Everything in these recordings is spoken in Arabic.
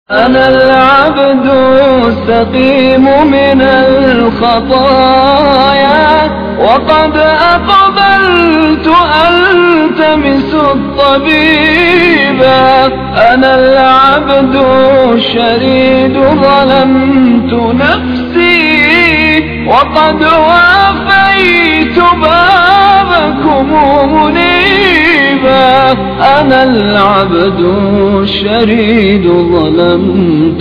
أنا العبد السقيم من الخطايا، وقد أقبلت ألتمس الطبيبا. أنا العبد الشريد ظلمت نفسي، وقد وافيت بابكم منيبا. أنا العبد الشريد ظلمت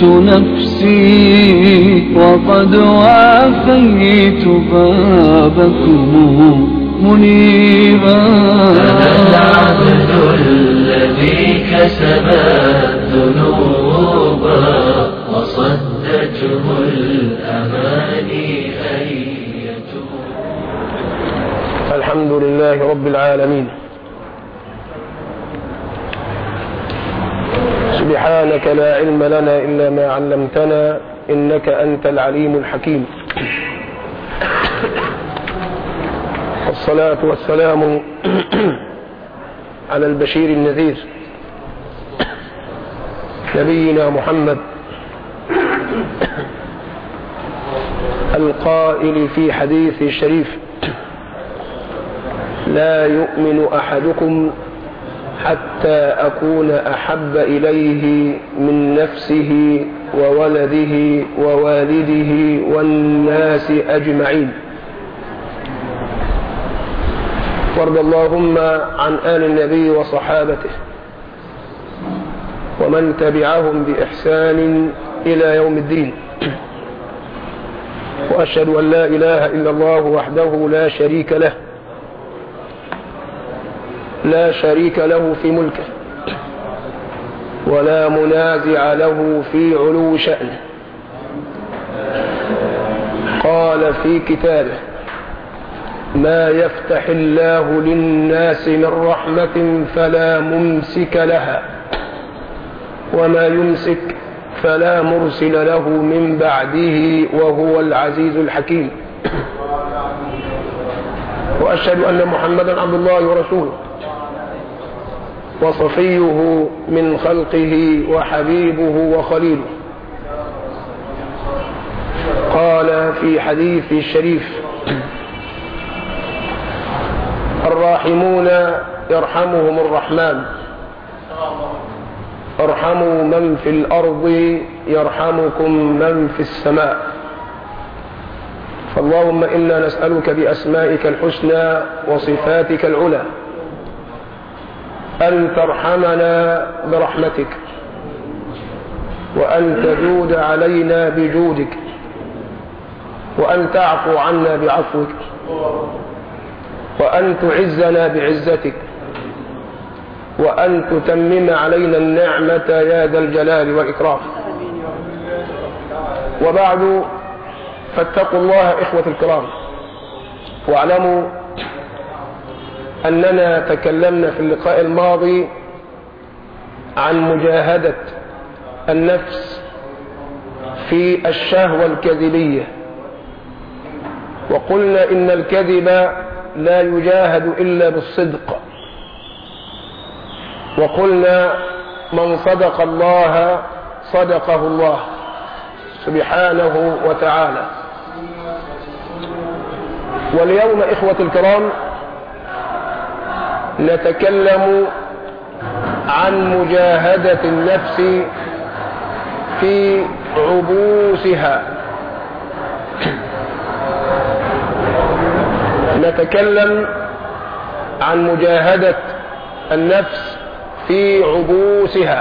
نفسي، وقد وافيت بابكم منيبا. أنا العبد الذي كسب الذنوب، وصدته الأماني أن يتوب. الحمد لله رب العالمين، سبحانك لا علم لنا إلا ما علمتنا، إنك أنت العليم الحكيم. والصلاة والسلام على البشير النذير نبينا محمد، القائل في حديث الشريف: لا يؤمن أحدكم حتى أكون أحب إليه من نفسه وولده ووالده والناس أجمعين. وارض اللهم عن آل النبي وصحابته ومن تبعهم بإحسان إلى يوم الدين. وأشهد أن لا إله إلا الله وحده لا شريك له، لا شريك له في ملكه، ولا منازع له في علو شأنه. قال في كتابه: ما يفتح الله للناس من رحمة فلا ممسك لها، وما يمسك فلا مرسل له من بعده، وهو العزيز الحكيم. وأشهد أن محمدا عبد الله ورسوله، وصفيه من خلقه وحبيبه وخليله. قال في حديث الشريف: الراحمون يرحمهم الرحمن، ارحموا من في الأرض يرحمكم من في السماء. فاللهم إنا نسألك بأسمائك الحسنى وصفاتك العلى أن ترحمنا برحمتك، وأن تجود علينا بجودك، وأن تعفو عنا بعفوك، وأن تعزنا بعزتك، وأن تتمم علينا النعمة يا ذا الجلال والإكرام. وبعد، فاتقوا الله إخوة الكرام، واعلموا أننا تكلمنا في اللقاء الماضي عن مجاهدة النفس في الشهوة الكذبية، وقلنا إن الكذب لا يجاهد إلا بالصدق. وقلنا: من صدق الله صدقه الله سبحانه وتعالى. واليوم إخوة الكرام نتكلم عن مجاهدة النفس في عبوسها. نتكلم عن مجاهدة النفس في عبوسها،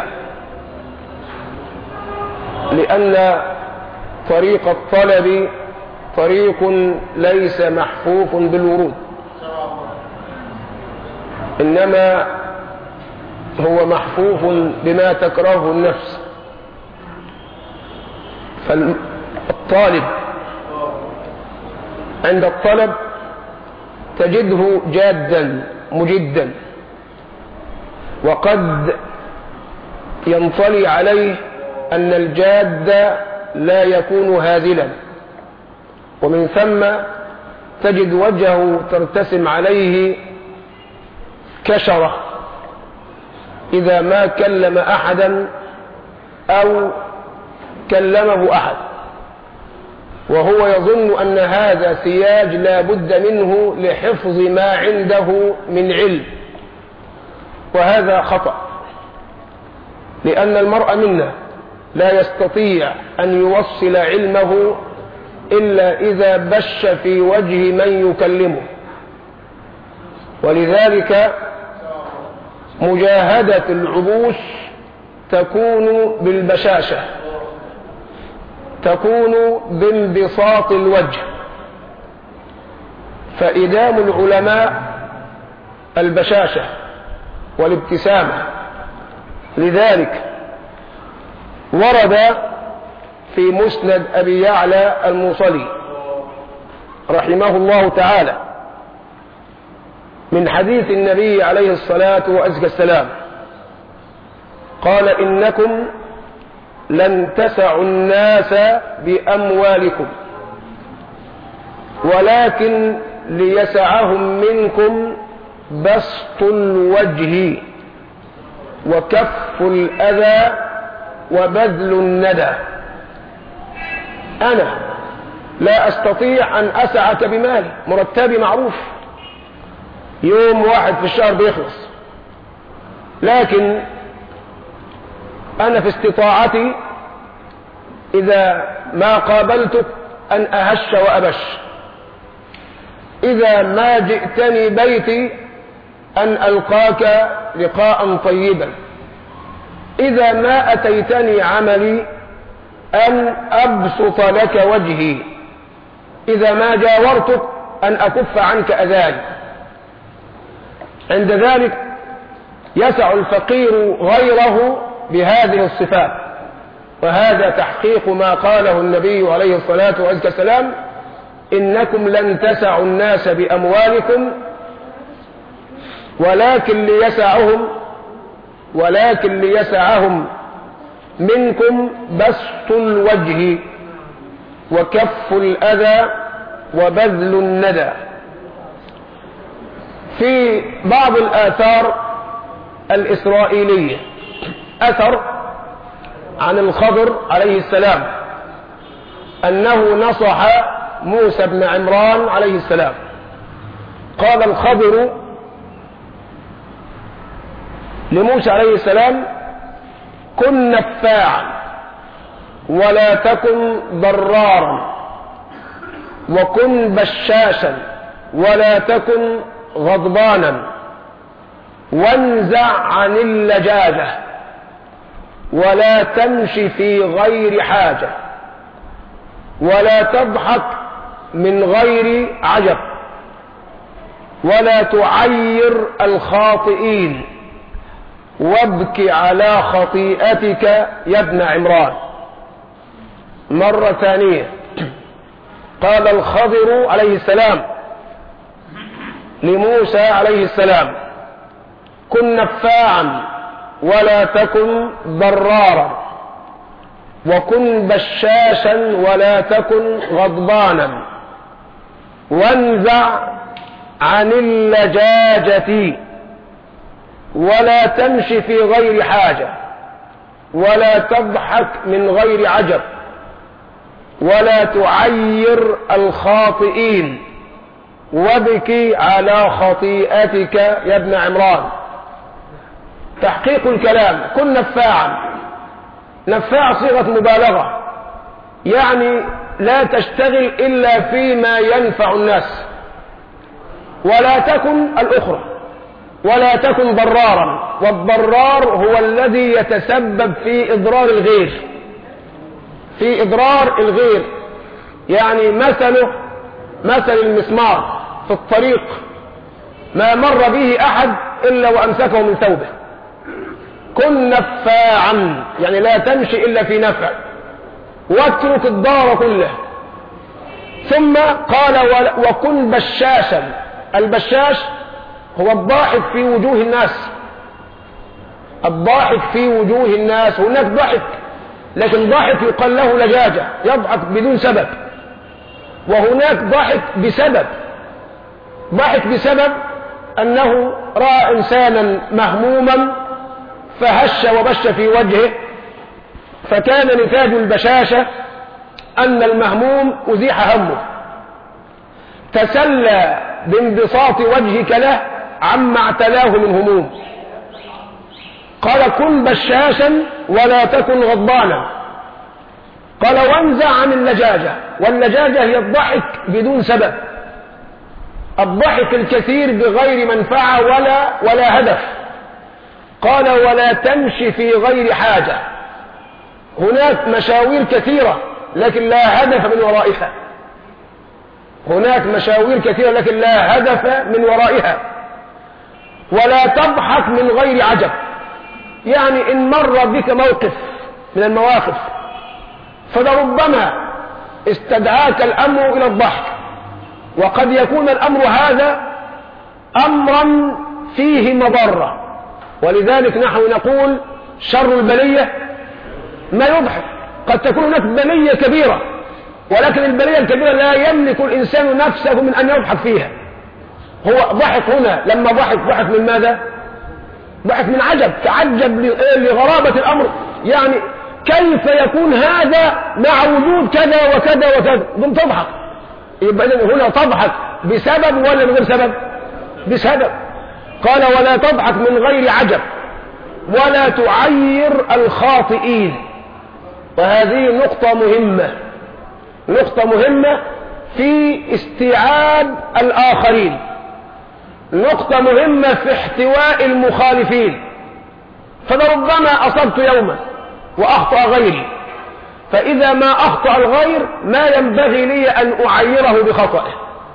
لأن طريق الطلب طريق ليس محفوف بالورود، إنما هو محفوف بما تكرهه النفس. فالطالب عند الطلب تجده جادا مجدا، وقد ينطلي عليه أن الجاد لا يكون هازلا، ومن ثم تجد وجهه ترتسم عليه كشرة إذا ما كلم أحدا أو كلمه أحد، وهو يظن أن هذا سياج لا بد منه لحفظ ما عنده من علم، وهذا خطأ، لأن المرء منا لا يستطيع أن يوصل علمه إلا إذا بش في وجه من يكلمه. ولذلك مجاهدة العبوس تكون بالبشاشة، تكون بانبساط الوجه، فإدام العلماء البشاشة والابتسامة. لذلك ورد في مسند أبي يعلى الموصلي رحمه الله تعالى من حديث النبي عليه الصلاة والسلام قال: إنكم لن تسعوا الناس بأموالكم، ولكن ليسعهم منكم بسط الوجه وكف الأذى وبذل الندى. أنا لا أستطيع أن أسعك بمالي، مرتبي معروف، يوم واحد في الشهر بيخلص، لكن أنا في استطاعتي إذا ما قابلتك أن أهش وأبش، إذا ما جئتني بيتي أن ألقاك لقاء طيبا، إذا ما أتيتني عملي أن أبسط لك وجهي، إذا ما جاورتك أن أكف عنك أذاي. عند ذلك يسع الفقير غيره بهذه الصفات، وهذا تحقيق ما قاله النبي عليه الصلاة والسلام: إنكم لن تسعوا الناس بأموالكم ولكن ليسعهم منكم بسط الوجه وكف الأذى وبذل الندى. في بعض الآثار الإسرائيلية أثر عن الخضر عليه السلام أنه نصح موسى بن عمران عليه السلام. قال الخضر لموسى عليه السلام: كن نفاعا ولا تكن ضرارا، وكن بشاشا ولا تكن غضبانا، وانزع عن اللجاجة ولا تمشي في غير حاجة، ولا تضحك من غير عجب، ولا تعير الخاطئين، وابك على خطيئتك يا ابن عمران. مرة ثانية قال الخضر عليه السلام لموسى عليه السلام: كن نفاعا ولا تكن ضرارا، وكن بشاشا ولا تكن غضبانا، وانزع عن اللجاجة ولا تمشي في غير حاجة، ولا تضحك من غير عجب، ولا تعير الخاطئين، وابكي على خطيئتك يا ابن عمران. تحقيق الكلام: كن نفاعا. نفاع صيغة مبالغة، يعني لا تشتغل إلا فيما ينفع الناس، ولا تكن الأخرى، ولا تكن ضرارا. والضرار هو الذي يتسبب في إضرار الغير، في إضرار الغير، يعني مثل المسمار في الطريق، ما مر به أحد إلا وأمسكه من ثوبه. كن نفاعا، يعني لا تمشي إلا في نفع، واترك الضار كله. ثم قال: وكن بشاشا. البشاش هو الضاحك في وجوه الناس، الضاحك في وجوه الناس. هناك ضحك، لكن ضحك يقال له لجاجة، يضحك بدون سبب. وهناك ضحك بسبب، ضحك بسبب أنه رأى إنسانا مهموما فهش وبش في وجهه فكان نتاج البشاشة أن المهموم أزيح همه، تسلى بانبساط وجهك له عما اعتلاه من هموم. قال كن بشاشا ولا تكن غضبانا. قال وانزع عن اللجاجة، واللجاجة هي الضحك بدون سبب، الضحك الكثير بغير منفعة ولا هدف. قال ولا تمشي في غير حاجة. هناك مشاوير كثيرة لكن لا هدف من ورائها، هناك مشاوير كثيرة لكن لا هدف من ورائها. ولا تضحك من غير عجب، يعني إن مر بك موقف من المواقف فلربما استدعاك الأمر إلى الضحك، وقد يكون الأمر هذا أمرا فيه مضرة، ولذلك نحن نقول شر البلية ما يضحك. قد تكون هناك بلية كبيرة، ولكن البلية الكبيرة لا يملك الإنسان نفسه من أن يضحك فيها. هو ضحك هنا، لما ضحك من ماذا؟ ضحك من عجب، تعجب لغرابة الأمر، يعني كيف يكون هذا مع وجود كذا وكذا وكذا، ثم تضحك. يبقى هنا تضحك بسبب ولا من غير سبب؟ بسبب. قال ولا تضحك من غير عجب ولا تعير الخاطئين. وهذه نقطة مهمة، نقطة مهمة في استيعاب الآخرين، نقطة مهمة في احتواء المخالفين. فلربما أصبت يوما وأخطأ غيري، فإذا ما أخطأ الغير ما ينبغي لي أن أعيره بخطئه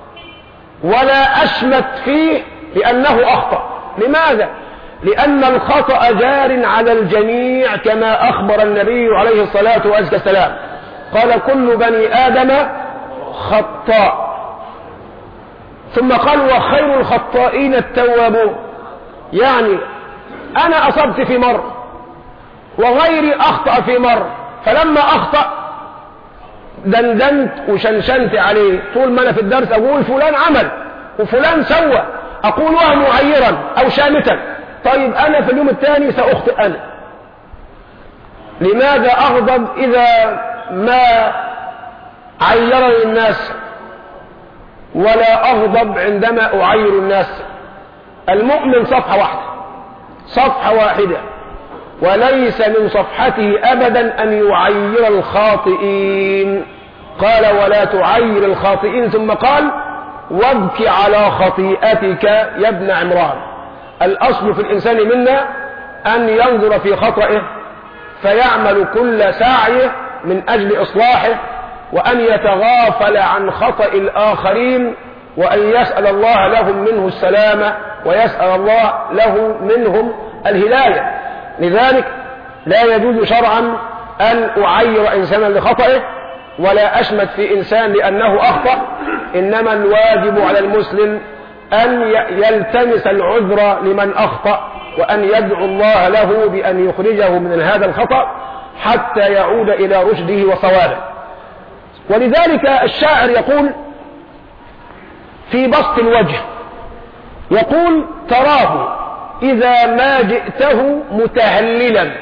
ولا أشمت فيه لأنه أخطأ. لماذا؟ لأن الخطأ جار على الجميع كما أخبر النبي عليه الصلاة والسلام، قال كل بني آدم خطاء، ثم قال وخير الخطائين التوابون. يعني أنا أصبت في مرة وغيري أخطأ في مرة، فلما أخطأ دندنت وشنشنت عليه. طول ما أنا في الدرس أقول فلان عمل وفلان سوى، أقولها معيرا أو شامتا. طيب أنا في اليوم الثاني سأخطئ أنا. لماذا أغضب إذا ما عيرني الناس ولا أغضب عندما أعير الناس؟ المؤمن صفحة واحدة، صفحة واحدة، وليس من صفحته أبدا أن يعير الخاطئين. قال ولا تعير الخاطئين، ثم قال وابك على خطيئتك يا ابن عمران. الأصل في الإنسان منا أن ينظر في خطئه فيعمل كل سعيه من أجل إصلاحه، وأن يتغافل عن خطأ الآخرين، وأن يسأل الله لهم منه السلامة ويسأل الله له منهم الهداية. لذلك لا يجوز شرعا أن أعير إنسانا لخطئه ولا أشمت في إنسان لأنه أخطأ. إنما الواجب على المسلم أن يلتمس العذر لمن أخطأ، وأن يدعو الله له بأن يخرجه من هذا الخطأ حتى يعود إلى رشده وصوابه. ولذلك الشاعر يقول في بسط الوجه، يقول تراه إذا ما جئته متهللا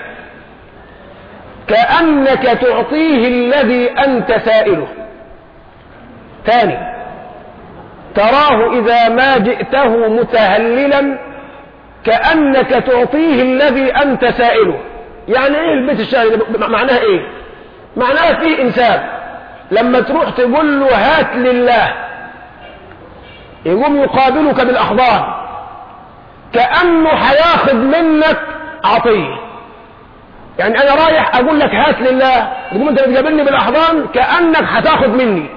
كأنك تعطيه الذي أنت سائله. ثاني، تراه إذا ما جئته متهللا كأنك تعطيه الذي أنت سائله. يعني إيه البيت الشعري؟ معناها إيه؟ معناها فيه إنسان لما تروح تقول له هات لله يقوم يقابلك بالأحضان، كأنه هياخد منك عطية. يعني أنا رايح أقول لك هات لله، تقوم أنت بتقابلني بالأحضان كأنك هتاخد مني.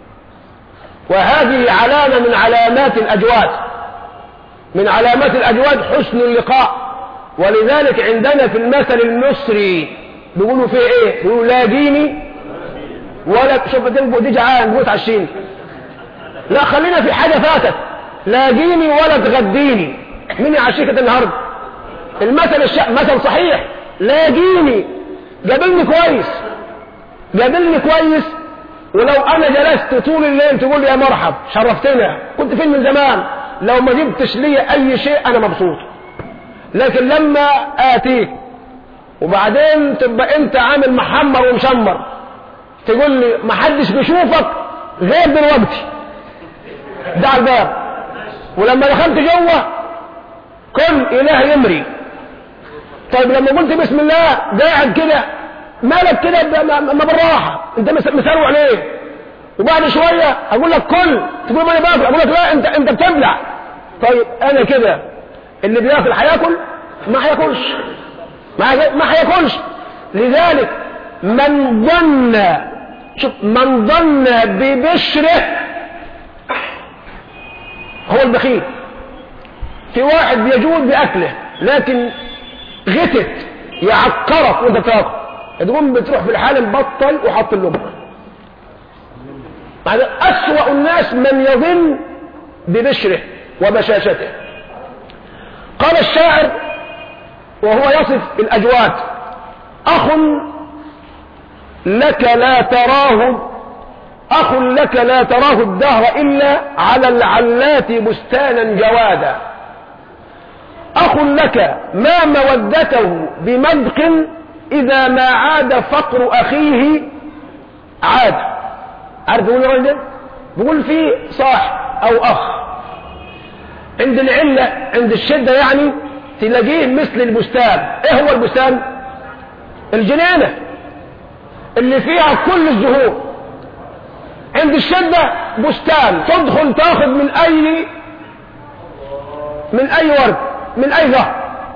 وهذه علامة من علامات الأجواد، من علامات الأجواد حسن اللقاء. ولذلك عندنا في المثل المصري بيقولوا فيه إيه؟ بيقولوا لا ديني ولا شوف دي جعان قوت عشين. لا خلينا في حاجة فاتت، لا ديني ولا تغديني. مين يعشيك النهارده؟ المثل مثل صحيح، لا ديني قابلني كويس، قابلني كويس، ولو انا جلست طول الليل تقول لي يا مرحب شرفتنا، كنت فين من زمان، لو ما جبتش لي اي شيء انا مبسوط. لكن لما اتيك وبعدين تبقى انت عامل محمر ومشمر، تقول لي ما حدش بيشوفك غير دلوقتي، ده على الباب. ولما دخلت جوه كل اله يمري. طيب لما قلت بسم الله قاعد كده مالك كده ما بالراحه، انت مسروع ليه؟ وبعد شويه اقول لك كل، تقول ما انا باكل، اقول لك لا انت بتبلع. طيب انا كده اللي بياكل هياكل؟ ما هياكلش، ما هياكلش. لذلك من ظن ببشره هو البخيل. في واحد بيجود باكله لكن غتت يعكرك وانت بتاكل، تقوم بتروح في الحال مبطل وحط اللقمه. هذا أسوأ الناس من يظن ببشره وبشاشته. قال الشاعر وهو يصف الأجواد: أخ لك لا تراه الدهر إلا على العلات بستانا جوادا. أخ لك ما مودته بمدق إذا ما عاد فقر أخيه عاد. عارف يقول الراجل ده؟ بيقول فيه صاحب أو أخ عند العلة عند الشدة يعني تلاقيه مثل البستان. إيه هو البستان؟ الجنينة اللي فيها كل الزهور. عند الشدة بستان تدخل تاخذ من أي ورد من أي زهر.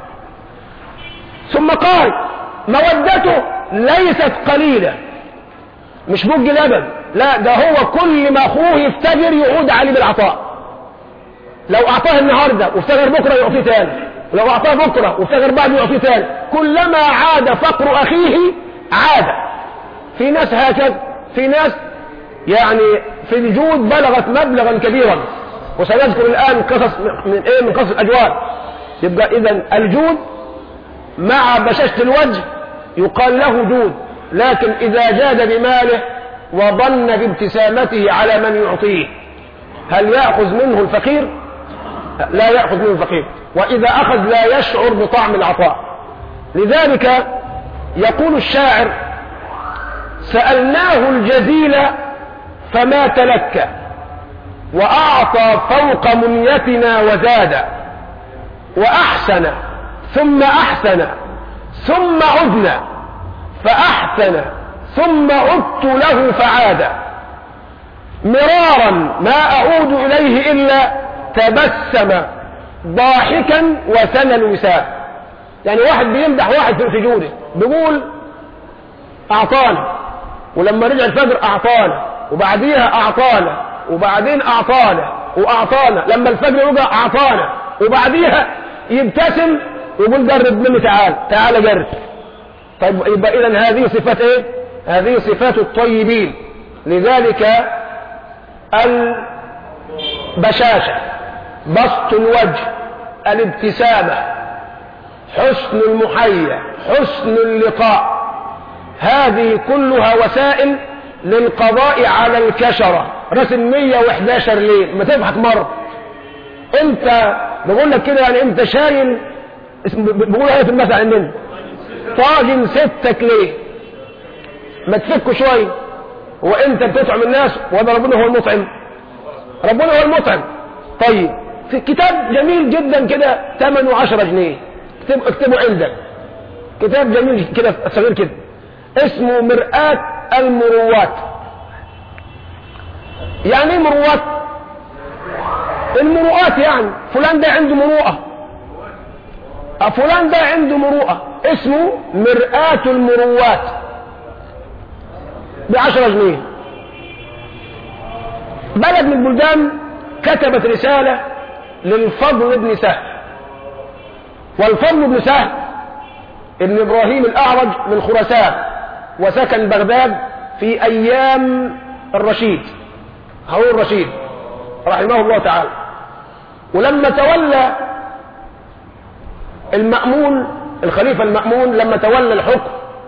ثم قال مودته ليست قليلة، مش بوج لبن، لا ده هو كل ما أخوه يفتجر يعود عليه بالعطاء. لو أعطاه النهاردة وافتجر بكرة يعطيه تاني، ولو أعطاه بكرة وافتجر بعده يعطيه تاني. كلما عاد فقر أخيه عاد. في ناس هكذا، في ناس يعني في الجود بلغت مبلغا كبيرا، وسنذكر الآن قصص من قصص الأجواد. يبقى إذن الجود مع بشاشة الوجه يقال له جود، لكن إذا جاد بماله وظن بابتسامته على من يعطيه، هل يأخذ منه الفقير؟ لا يأخذ منه الفقير، وإذا أخذ لا يشعر بطعم العطاء. لذلك يقول الشاعر: سألناه الجزيل فما تلكى، وأعطى فوق منيتنا وزاد، وأحسن ثم أحسن ثم عدنا، فأحسن ثم عدت له فعاد، مرارا ما أعود إليه إلا تبسم ضاحكا وثنى الوساد. يعني واحد بيمدح واحد في جوده، بيقول أعطانا، ولما رجع الفجر أعطانا، وبعديها أعطانا، وبعدين أعطانا وأعطانا، لما الفجر رجع أعطانا، وبعديها يبتسم ويقول جرب مني، تعال جرب. طيب يبقى إذن هذه صفات إيه؟ هذه صفات الطيبين. لذلك البشاشة، بسط الوجه، الابتسامة، حسن المحيا، حسن اللقاء، هذه كلها وسائل للقضاء على الكشرة. رسم 111 ليه؟ ما تضحك مرة انت بقول لك كده، يعني انت شايل، بقول ايه في المثل عندنا، طاجن ستك ليه؟ ما تفكوا شوي. وانت بتطعم الناس وده ربنا هو المطعم، ربنا هو المطعم. طيب في كتاب جميل جدا كده ثمنه 10 جنيه، اكتبه عندك، كتاب جميل كده صغير كده اسمه مرآة المروات. يعني ايه مروات؟ المروءات يعني فلان ده عنده مروءة، فلان ده عنده مروءة، اسمه مرآة المروات، ب10 جنيه. بلد من البلدان كتبت رسالة للفضل بن سهل، والفضل بن سهل ابن إبراهيم الأعرج من خراسان، وسكن بغداد في أيام الرشيد هارون الرشيد رحمه الله تعالى. ولما تولى المأمون، الخليفة المأمون لما تولى الحكم،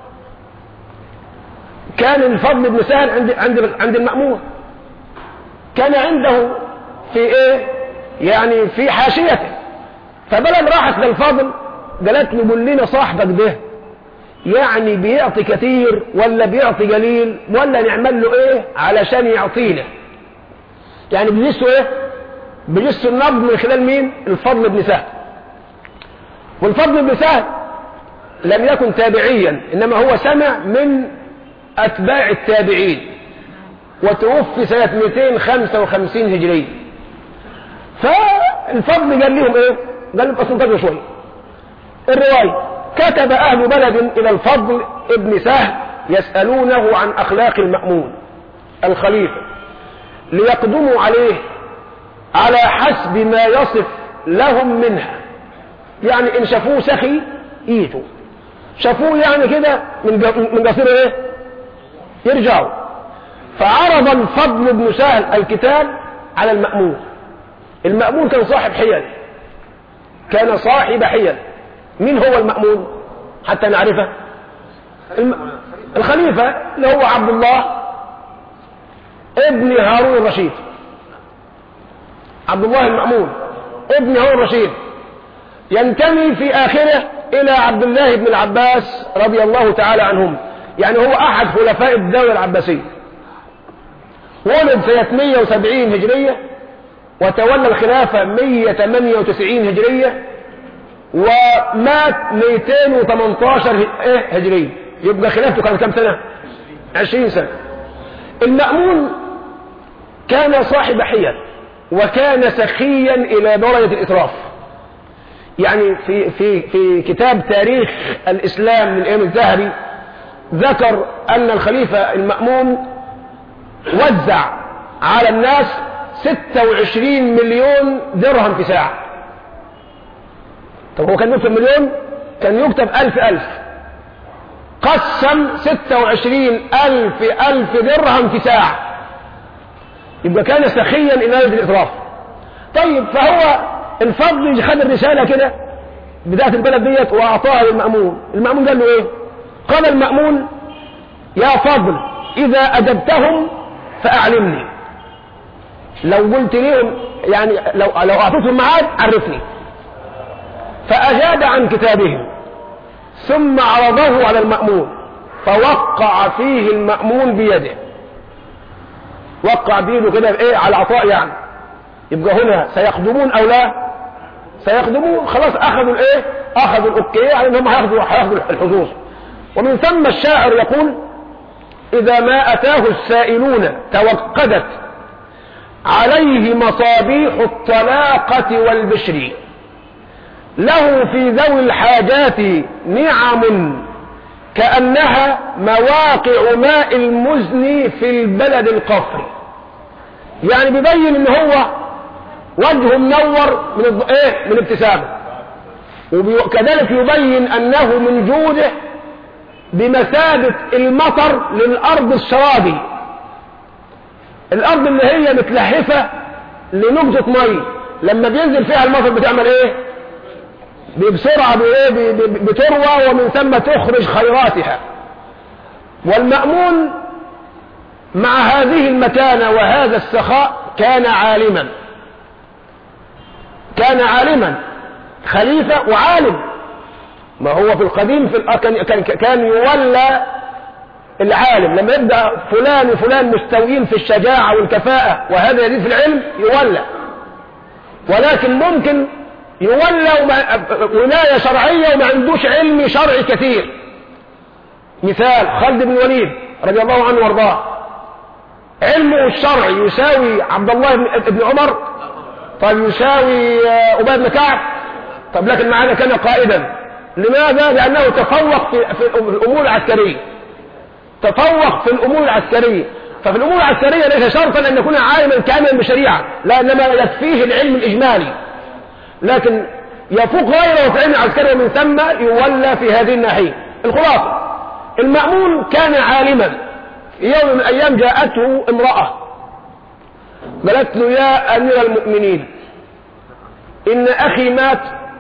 كان الفضل بن سهل عند المأمون، كان عنده في ايه يعني في حاشيته. فبلد راحت للفضل قالت له قول لنا صاحبك ده يعني بيعطي كتير ولا بيعطي قليل ولا نعمل له ايه علشان يعطينا؟ يعني بيجسوا ايه؟ بيجسوا النبض من خلال مين؟ الفضل بن سهل. والفضل بن سهل لم يكن تابعيا، انما هو سمع من اتباع التابعين، وتوفي سنة 255 هجرية. فالفضل قال لهم ايه؟ قال لهم اصلا شوية الرواية: كتب اهل بلد الى الفضل ابن سهل يسألونه عن اخلاق المأمون الخليفة ليقدموا عليه على حسب ما يصف لهم منها. يعني ان شافوه سخي يجوا، شافوه يعني كده من قصير ايه يرجعوا. فعرض الفضل بن سهل الكتاب على المأمون. المأمون كان صاحب حيل، كان صاحب حيل. مين هو المأمون حتى نعرفه؟ الخليفة اللي هو عبد الله ابن هارون الرشيد. عبد الله المأمون ابن هارون الرشيد ينتمي في آخره إلى عبد الله بن العباس رضي الله تعالى عنهم، يعني هو أحد خلفاء الدولة العباسية. ولد سنة 170 هجرية وتولى الخلافة 198 هجرية ومات 218 هجرية. يبقى خلافته كانت كم سنة؟ 20 سنة. المأمون كان صاحب حيل وكان سخيا إلى درجة الإسراف. يعني في كتاب تاريخ الإسلام من الإمام الذهبي ذكر أن الخليفة المأمون وزع على الناس 26 مليون درهم في ساعة. طب هو كان يكتب مليون؟ كان يكتب 1000. قسم 26,000 درهم في ساعة. يبقى كان سخيا إلى درجة الإسراف. طيب فهو الفضل خد الرسالة كده بداية البلد ديت وأعطاها للمأمون. المأمون قال له إيه؟ قال المأمون: يا فضل إذا أدبتهم فأعلمني. لو قلت لهم يعني لو أعطيتهم معاد عرفني. فأجاد عن كتابهم ثم عرضه على المأمون فوقع فيه المأمون بيده. وقع بيده كده إيه على العطاء يعني. يبقى هنا سيخدمون أو لا؟ سيخدمون. خلاص أخذوا الإيه؟ أخذوا الأوكي على أنهم هياخدوا الحظوظ. ومن ثم الشاعر يقول: إذا ما أتاه السائلون توقدت عليه مصابيح الطلاقة والبشر، له في ذوي الحاجات نعم كأنها مواقع ماء المزن في البلد القفر. يعني بيبين ان هو وجهه منور من ابتسامه، وكذلك يبين انه من جوده بمثابة المطر للأرض الشرابي. الأرض اللي هي متلهفة لنقطة مي، لما بينزل فيها المطر بتعمل ايه؟ بسرعة بتروى ومن ثم تخرج خيراتها. والمأمون مع هذه المتانة وهذا السخاء كان عالما. كان عالما، خليفة وعالم. ما هو في القديم كان يولى العالم لما يبدأ فلان وفلان مستويين في الشجاعة والكفاءة وهذا يزيد في العلم يولى. ولكن ممكن يولى ولاية شرعية وما عندوش علم شرعي كثير. مثال خالد بن الوليد رضي الله عنه وارضاه، علمه الشرعي يساوي عبد الله بن عمر؟ طيب يساوي أبي بن كعب؟ طب لكن معنا كان قائدا. لماذا؟ لأنه تفوق في الأمور العسكرية. تفوق في الأمور العسكرية. ففي الأمور العسكرية ليس شرطا أن يكون عالما كاملا بشريعة، لا، إنما يكفيه العلم الإجمالي، لكن يفوق غيره في العلم العسكري ومن ثم يولى في هذه الناحية. الخلاصة المأمون كان عالما. في يوم من الأيام جاءته امرأة قالت له: يا أمير المؤمنين، إن أخي مات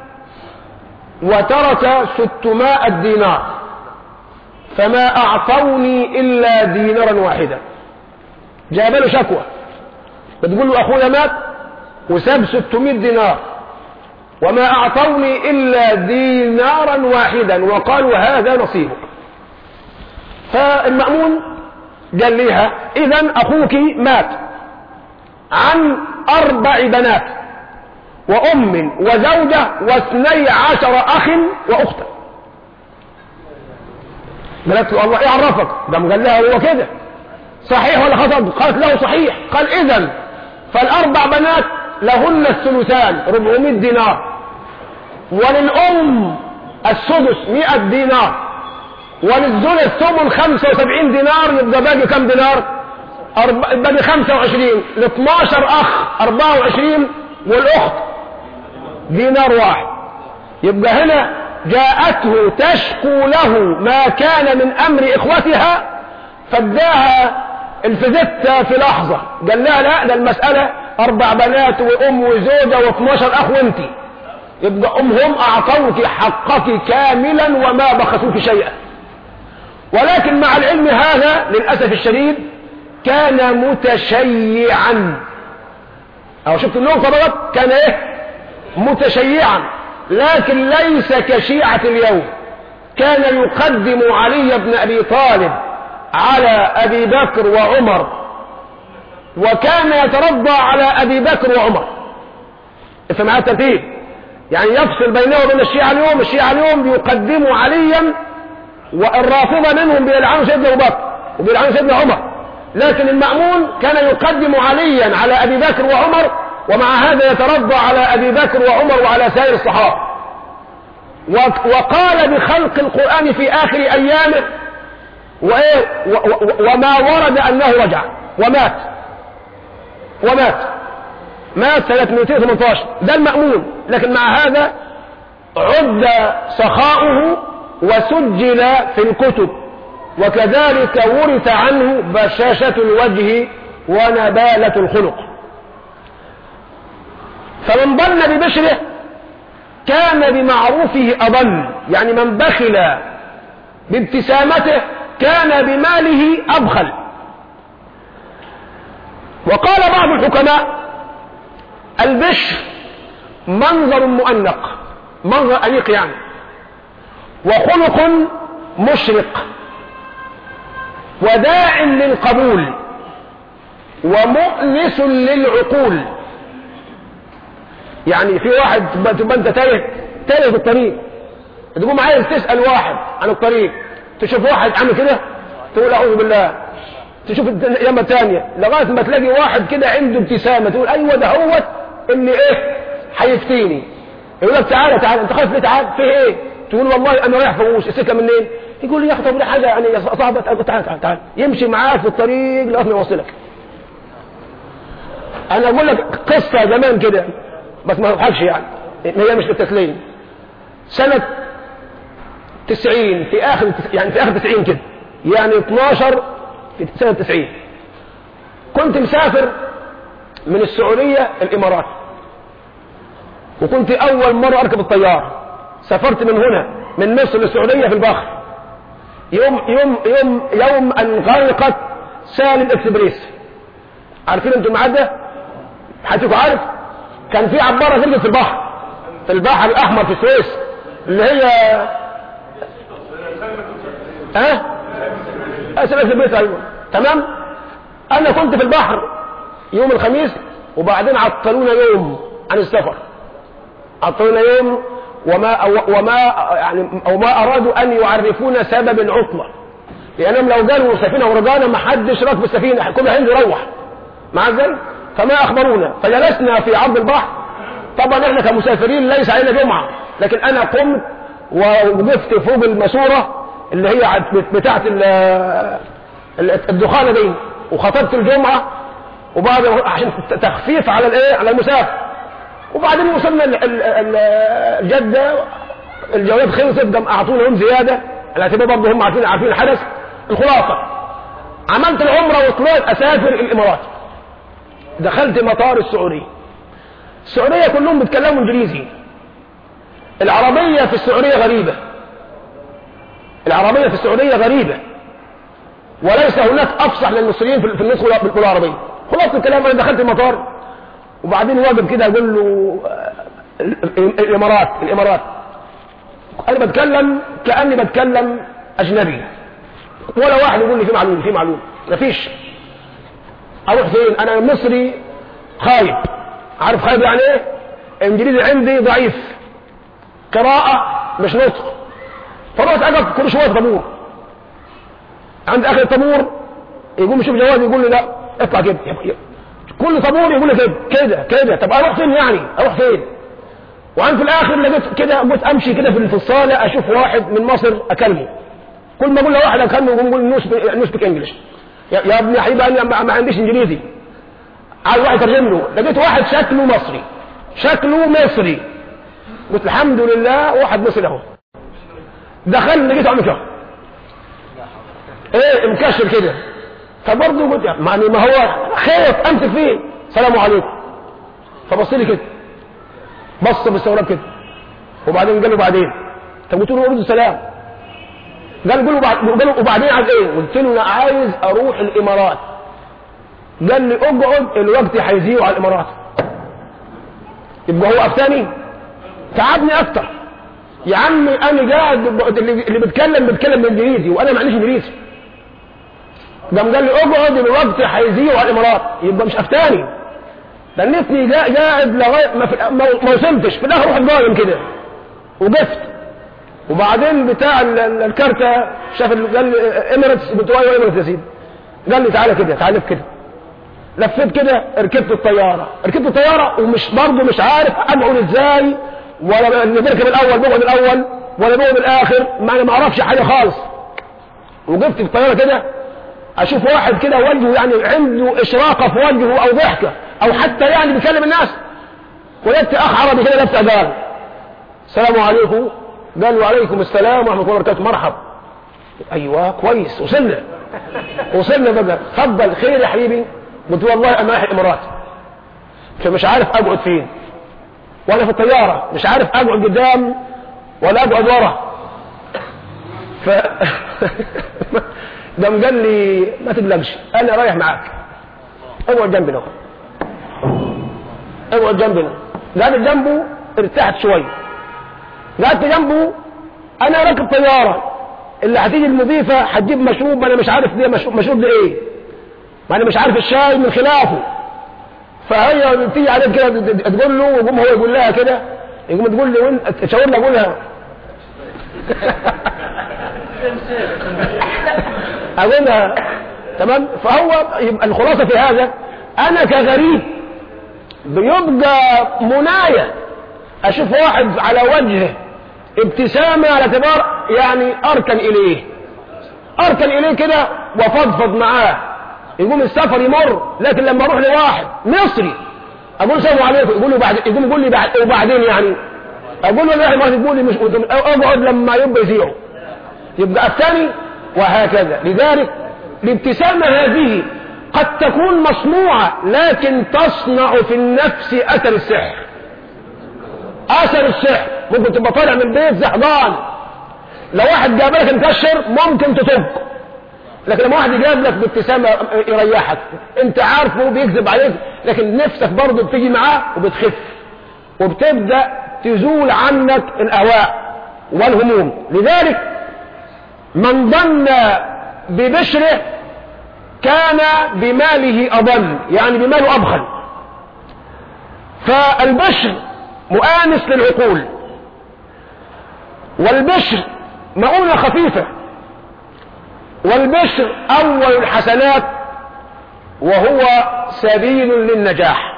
وترك 600 دينار، فما أعطوني إلا دينارا واحدا. جاب له شكوى بتقول له: أخويا مات وساب 600 دينار وما أعطوني إلا دينارا واحدا، وقالوا: هذا نصيبك. فالمأمون قال ليها إذن أخوك مات عن 4 بنات وأم وزوجة و12 أخ وأختا. قالت له الله يعرفك ده، قال لها هو كده صحيح ولا خطأ؟ قالت له صحيح. قال إذن فال4 بنات لهن الثلثان 400 دينار، وللأم السدس 100 دينار، وللزوج الثمن 75 دينار. يبقى باقي كم دينار؟ باقي 25. ل12 أخ 24، والأخت دينار واحد. يبقى هنا جاءته تشكو له ما كان من أمر إخوتها، فاداها الفزتة في لحظة. قال لها لا، ده المسألة 4 بنات وأم وزوجة و12 أخ وانتي، يبقى هم أعطوك حقك كاملا وما بخسوك شيئا. ولكن مع العلم هذا للأسف الشديد كان متشيعا، أو شفت اللون طبعا كان إيه؟ متشيعا، لكن ليس كشيعة اليوم. كان يقدم علي بن أبي طالب على أبي بكر وعمر، وكان يترضى على أبي بكر وعمر. افهم معايا الترتيب، يعني يفصل بينه وبين الشيعة اليوم. الشيعة اليوم بيقدموا عليا، والرافضة منهم بيلعنوا سيدنا أبو بكر وبيلعنوا سيدنا عمر، لكن المأمون كان يقدم عليا على أبي بكر وعمر، ومع هذا يترضى على أبي بكر وعمر وعلى سائر الصحابة. وقال بخلق القرآن في آخر أيامه وما ورد أنه رجع مات سنة 218. ده المأمون. لكن مع هذا عد سخاؤه وسجل في الكتب، وكذلك ورث عنه بشاشة الوجه ونبالة الخلق. فمن ظن ببشره كان بمعروفه أضل، يعني من بخل بابتسامته كان بماله أبخل. وقال بعض الحكماء البشر منظر مؤنق، منظر أنيق يعني، وخلق مشرق، وداع للقبول، ومؤنس للعقول. يعني في واحد تبقى انت تايه في الطريق، تقوم عايز تسأل واحد عن الطريق، تشوف واحد عامل كده تقول أعوذ بالله، تشوف يوم تانية لغاية ما تلاقي واحد كده عنده ابتسامة تقول أيوة ده هو اللي إيه هيفتيني. يقول لك تعالى أنت خايف ليه؟ تعال فيه إيه؟ تقول والله أنا رايح فوش، السكة منين؟ يقول لي يا أخي طب ليه حاجة يعني صاحبك، تعال يمشي معاك في الطريق لغاية ما يوصلك. أنا أقول لك قصة زمان كده بس ما تضحكش، يعني هي مش بالتسليم. سنة 90 في آخر 90 كده، يعني 12 في سنة 90 كنت مسافر من السعودية الإمارات، وكنت أول مرة أركب الطيار. سافرت من هنا من مصر للسعودية في البحر. يوم أن غرقت سالم اكسبريس. عارفين انتم المعدة؟ حتى عارف كان في عبارة غرقت في البحر الأحمر في السويس، اللي هي سالم اكسبريس. أيوة تمام. أنا كنت في البحر يوم الخميس، وبعدين عطلونا يوم عن السفر، عطلونا يوم وما أرادوا أن يعرفونا سبب العطلة، لأنهم لو قالوا سفينة ورجانا ما حدش راكب السفينة، كل واحد يروح مع ذلك، فما أخبرونا. فجلسنا في عرض البحر. طبعا احنا كمسافرين ليس علينا جمعة، لكن أنا قمت ووقفت فوق الماسورة اللي هي بتاعت الدخانة دي، وخطبت الجمعة، وبعد عشان تخفيف على المسافر. وبعدين وصلنا الجدة، الجواب خلصت، قام اعطونا يوم زيادة على اعتبار برضه هم عارفين الحدث. الخلاصة عملت العمرة وطلعت اسافر الامارات. دخلت مطار السعودية كلهم بيتكلموا انجليزي. العربية في السعودية غريبة، وليس هناك افصح للمصريين في النطق بالعربية. خلاص الكلام. انا دخلت المطار، وبعدين واقف كده اقول له الامارات. انا بتكلم كأني بتكلم اجنبي، ولا واحد يقول لي في معلومة مفيش. اروح فين؟ انا مصري خايب، عارف خايب يعني ايه؟ انجليزي عندي ضعيف، قراءة مش نطق، فروحت اقف كل شوية طابور. عند اخر الطابور يقوم يشوف جوازي يقول لي لا اطلع كده، كل طابور يقول لي كده. طب اروح فين يعني؟ اروح فين؟ وعند في الاخر لقيت كده، قلت امشي كده في الصالة اشوف واحد من مصر اكلمه. كل ما اقول له واحد اكلمه يقول نو سبيك انجلش. يا ابني يا حبيبي انا ما عنديش انجليزي، عايز واحد يترجم له. لقيت واحد شكله مصري، قلت الحمد لله واحد مصري اهو. دخل لقيته عامل كده ايه مكشر كده، فبرضه قلت يعني ما هو خيط امسك فيه. السلام عليكم. فبص لي كده، بص باستغراب كده، وبعدين قال له بعدين. طب قلت له ارد السلام. قال له وبعدين عايز ايه؟ قلت له انا عايز اروح الامارات. قال لي اقعد الوقت هيزيد على الامارات. يبقى هو افتاني تعبني اكتر. يا عمي انا قاعد اللي بيتكلم بالانجليزي وانا ما عنديش انجليزي. قام قال لي اقعد الوقت هيزيد على الامارات. يبقى مش افتاني، لانتني قاعد لغايه ما وصلتش. في الاخر رحت قايم كده وقفت. وبعدين بتاع الكارتة شاف قال لي اميرتس. قلت له ايوه اميرتس يا سيدي. قال لي تعالى كده، تعالى كده. لفيت كده، ركبت الطياره ومش برضه مش عارف اقعد ازاي، ولا اللي بركب الاول بقعد الاول ولا بقعد الاخر، ما اعرفش حاجه خالص. وقفت في الطياره كده اشوف واحد كده وجهه يعني عنده اشراقه في وجهه او ضحكه او حتى يعني بيكلم الناس. ولقيت اخ عربي كده لابس قال السلام عليكم. قال وعليكم السلام ورحمه الله وبركاته. مرحبا. ايوه كويس، وصلنا بقى. اتفضل خير يا حبيبي. قلت والله انا رايح الامارات، فمش عارف اقعد فين، وانا في الطياره مش عارف اقعد قدام ولا اقعد ورا. ف قام قال لي ما تقلقش انا رايح معاك، اقعد جنبنا. اقعد جنبنا. قعدت جنبه، ارتحت شويه. قعدت جنبه. انا راكب طياره، اللي هتيجي المضيفه هتجيب مشروب، انا مش عارف ده مشروب ده ايه، ما انا مش عارف الشاي من خلافه. فهي بتيجي عليه كده تقول له، ويقوم هو يقول لها كده، يقوم تقول لي وين تشاور لي اقولها اقولها تمام. فهو يبقى الخلاصه في هذا، انا كغريب بيبقى منايا اشوف واحد على وجهه ابتسامه على اعتبار يعني اركن اليه كده وفضفض معاه. يقوم السفر يمر، لكن لما اروح لواحد مصري اقول السلام عليكم، يقول لي بعد وبعدين يعني اقول له لا ما تقول لي مش اقعد لما يبقى يزيعه، يبقى الثاني وهكذا. لذلك الابتسامه هذه قد تكون مصنوعه لكن تصنع في النفس اثر السحر. ممكن تبقى طالع من البيت زحضان، لو واحد جابلك مكشر ممكن تطب، لكن لما واحد يجاب لك بابتسامه يريحك، انت عارفه بيكذب عليك لكن نفسك برضه بتيجي معاه وبتخف، وبتبدا تزول عنك الاهواء والهموم. لذلك من ظن ببشره كان بماله اضل، يعني بماله ابخل. فالبشر مؤانس للعقول، والبشر مؤونة خفيفة، والبشر أول الحسنات وهو سبيل للنجاح.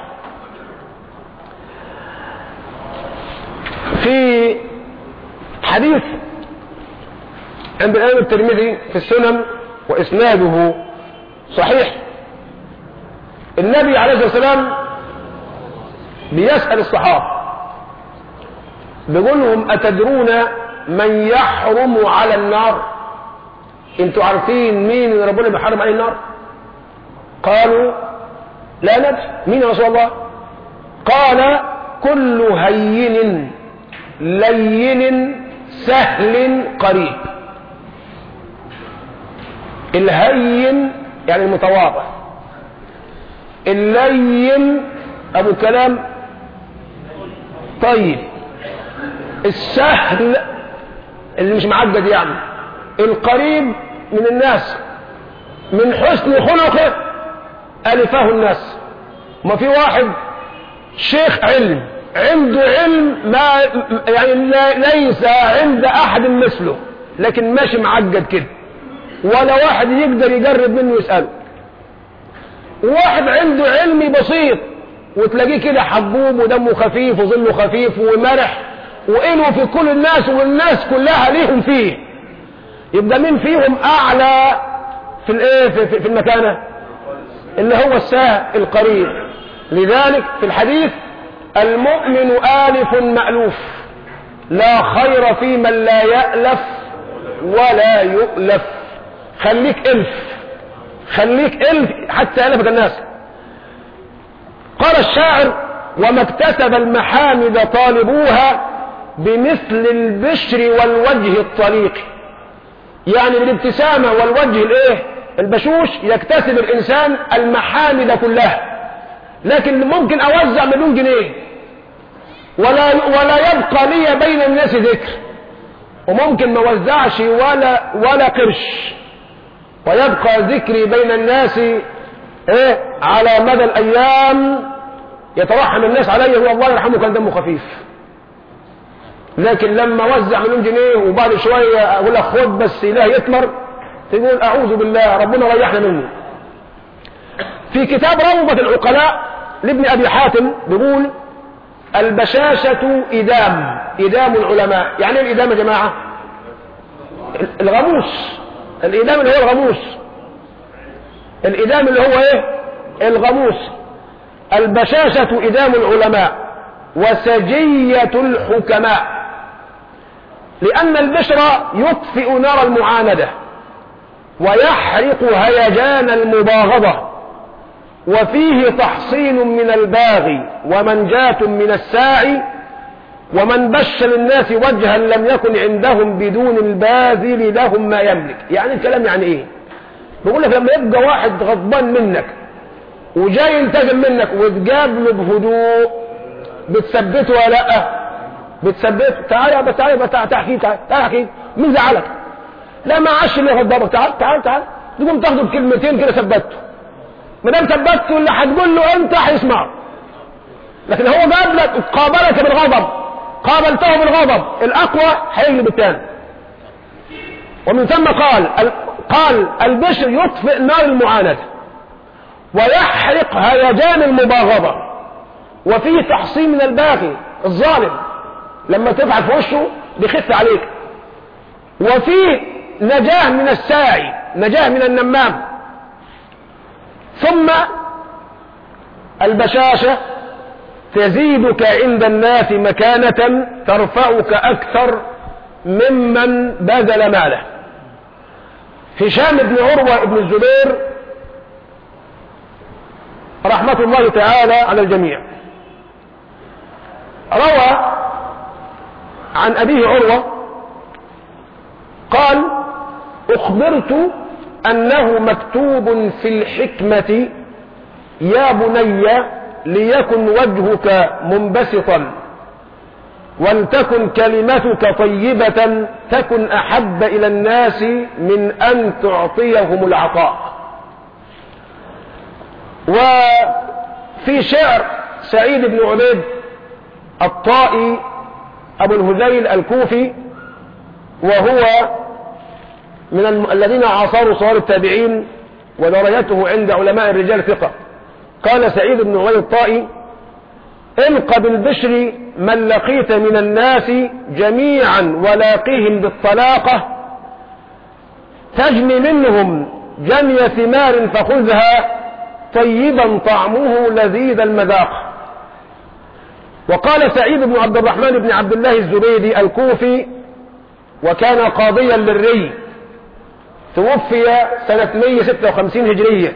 في حديث عند الإمام الترمذي في السنن وإسناده صحيح، النبي عليه الصلاة والسلام بيسأل الصحابة بيقول لهم أتدرون من يحرم على النار؟ انتوا عارفين مين اللي ربنا بيحرم عليه النار؟ قالوا لا ندري. مين يا رسول الله؟ قال كل هين لين سهل قريب. الهين يعني المتواضع، اللين ابو كلام طيب، السهل اللي مش معقد يعني، القريب من الناس من حسن خلقه ألفه الناس. ما في واحد شيخ علم عنده علم ما يعني ليس عند أحد مثله، لكن ماشي معجد كده ولا واحد يقدر يقرب منه يسأله. واحد عنده علم بسيط وتلاقيه كده حبوب ودمه خفيف وظله خفيف ومرح وإله في كل الناس والناس كلها ليهم فيه. يبقى مين فيهم أعلى في الايه في المكانة؟ اللي هو الساهل القريب. لذلك في الحديث المؤمن آلف مألوف، لا خير في من لا يألف ولا يؤلف. خليك ألف، خليك ألف حتى يألفك الناس. قال الشاعر وما اكتسب المحامد طالبوها بمثل البشر والوجه الطليق. يعني بالابتسامة والوجه الايه البشوش يكتسب الإنسان المحامد كلها. لكن ممكن أوزع مليون جنيه ولا يبقى لي بين الناس ذكر، وممكن ما وزعش ولا قرش ويبقى ذكري بين الناس ايه على مدى الأيام. يترحم الناس علي هو الله يرحمه كان دمه خفيف. لكن لما وزع مليون جنيه وبعد شوية أقول لك خد بس إله يتمر، تقول أعوذ بالله ربنا ريحنا منه. في كتاب روضة العقلاء لابن أبي حاتم بيقول البشاشة إدام العلماء. يعني ايه الإدام يا جماعة؟ الغموس. الإدام اللي هو الغموس، الإدام اللي هو ايه الغموس. البشاشة إدام العلماء وسجية الحكماء، لأن البشر يطفئ نار المعاندة ويحرق هيجان المباغضة، وفيه تحصين من الباغي ومنجاة من الساعي، ومن بش للناس وجها لم يكن عندهم بدون الباذل لهم ما يملك. يعني الكلام يعني ايه؟ بيقول لك لما يبقى واحد غضبان منك وجاي ينتقم منك وتقابله بهدوء بتثبته ولا لا؟ بتثبته. تعال احكي مين زعلك؟ لا ما عاش اللي غضبك. تعال تقوم تاخده بكلمتين كده ثبته. ما دام ثبته اللي هتقول له انت هيسمعه. لكن هو قابلك بالغضب، قابلته بالغضب، الاقوى هيغلب الثاني. ومن ثم قال البشر يطفئ نار المعاندة ويحرق هيجان المباغضة، وفيه تحصين من الباغي الظالم لما تفعل في وشه بيخف عليك، وفيه نجاه من الساعي، نجاه من النمام. ثم البشاشة تزيدك عند الناس مكانة ترفعك أكثر ممن بذل ماله. هشام بن عروة بن الزبير رحمة الله تعالى على الجميع روى عن أبيه عروة قال أخبرت أنه مكتوب في الحكمة يا بني ليكن وجهك منبسطا ولتكن كلمتك طيبة تكن أحب إلى الناس من أن تعطيهم العطاء. وفي شعر سعيد بن عبيد الطائي أبو الهذيل الكوفي، وهو من الذين عاصروا صغار التابعين ودرجته عند علماء الرجال ثقة. قال سعيد بن عبيد الطائي الق بالبشر من لقيت من الناس جميعا ولاقيهم بالطلاقة تجني منهم جني ثمار فخذها طيبا طعمه لذيذ المذاق. وقال سعيد بن عبد الرحمن بن عبد الله الزبيدي الكوفي وكان قاضيا للري، توفي سنة 156 هجرية،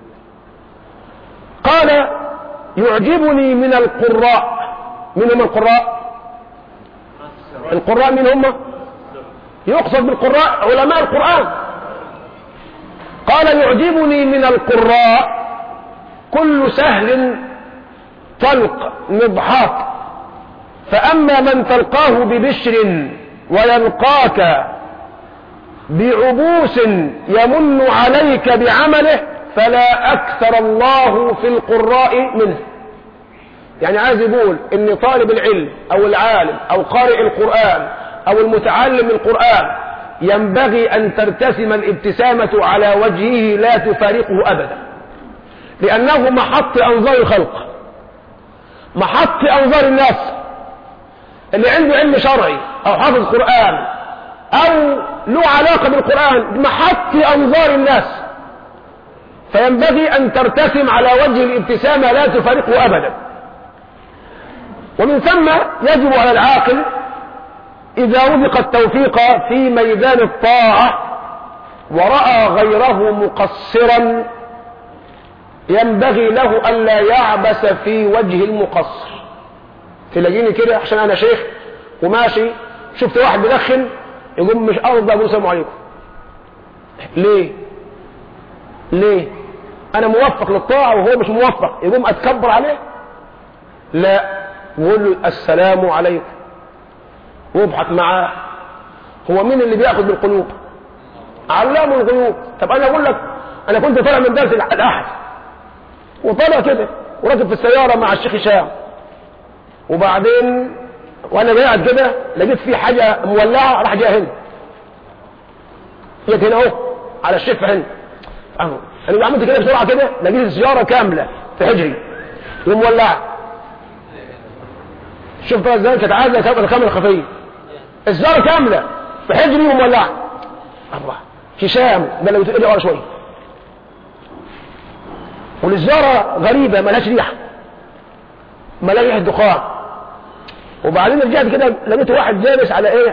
قال يعجبني من القراء. من هم القراء؟ القراء من هم؟ يقصد بالقراء علماء القرآن. قال يعجبني من القراء كل سهل طلق مضحاك، فأما من تلقاه ببشر ويلقاك بعبوس يمن عليك بعمله فلا أكثر الله في القراء منه. يعني عايز يقول ان طالب العلم او العالم او قارئ القرآن او المتعلم القرآن ينبغي ان ترتسم الابتسامة على وجهه لا تفارقه ابدا، لانه محط انظار الخلق، محط انظار الناس. اللي عنده علم شرعي او حافظ قرآن او له علاقة بالقرآن محط انظار الناس، فينبغي ان ترتسم على وجه الابتسامة لا تفارقه ابدا. ومن ثم يجب على العاقل إذا وفق التوفيق في ميدان الطاعة ورأى غيره مقصرا ينبغي له ألا يعبس في وجه المقصر. تلاقيني كده عشان أنا شيخ وماشي شفت واحد بيدخن يقوم مش أرضى أقول السلام عليكم. ليه أنا موفق للطاعة وهو مش موفق يقوم أتكبر عليه؟ لا، وقول له السلام عليكم واضحك معاه. هو مين اللي بياخذ بالقلوب؟ علام الغيوب. طب انا اقول لك انا كنت طالع من درس الاحد وطالع كده وراكب في السياره مع الشيخ هشام، وبعدين وانا قاعد كده لقيت في حاجه مولعه راح جايه هنا، جت هنا اهو على الشفه هنا. انا عملت كده بسرعه كده لقيت السياره كامله في حجري ومولعه. شوف بقى ازاي كانت عايزه تبقى الكاميرا الخفيه، السياره كامله في حجري ومولعه. الله هشام ده لو تقري ورا شويه. والسياره غريبه مالهاش ريحه، مالهاش ريحه دخان. وبعدين رجعت كده لقيت واحد جالس على ايه،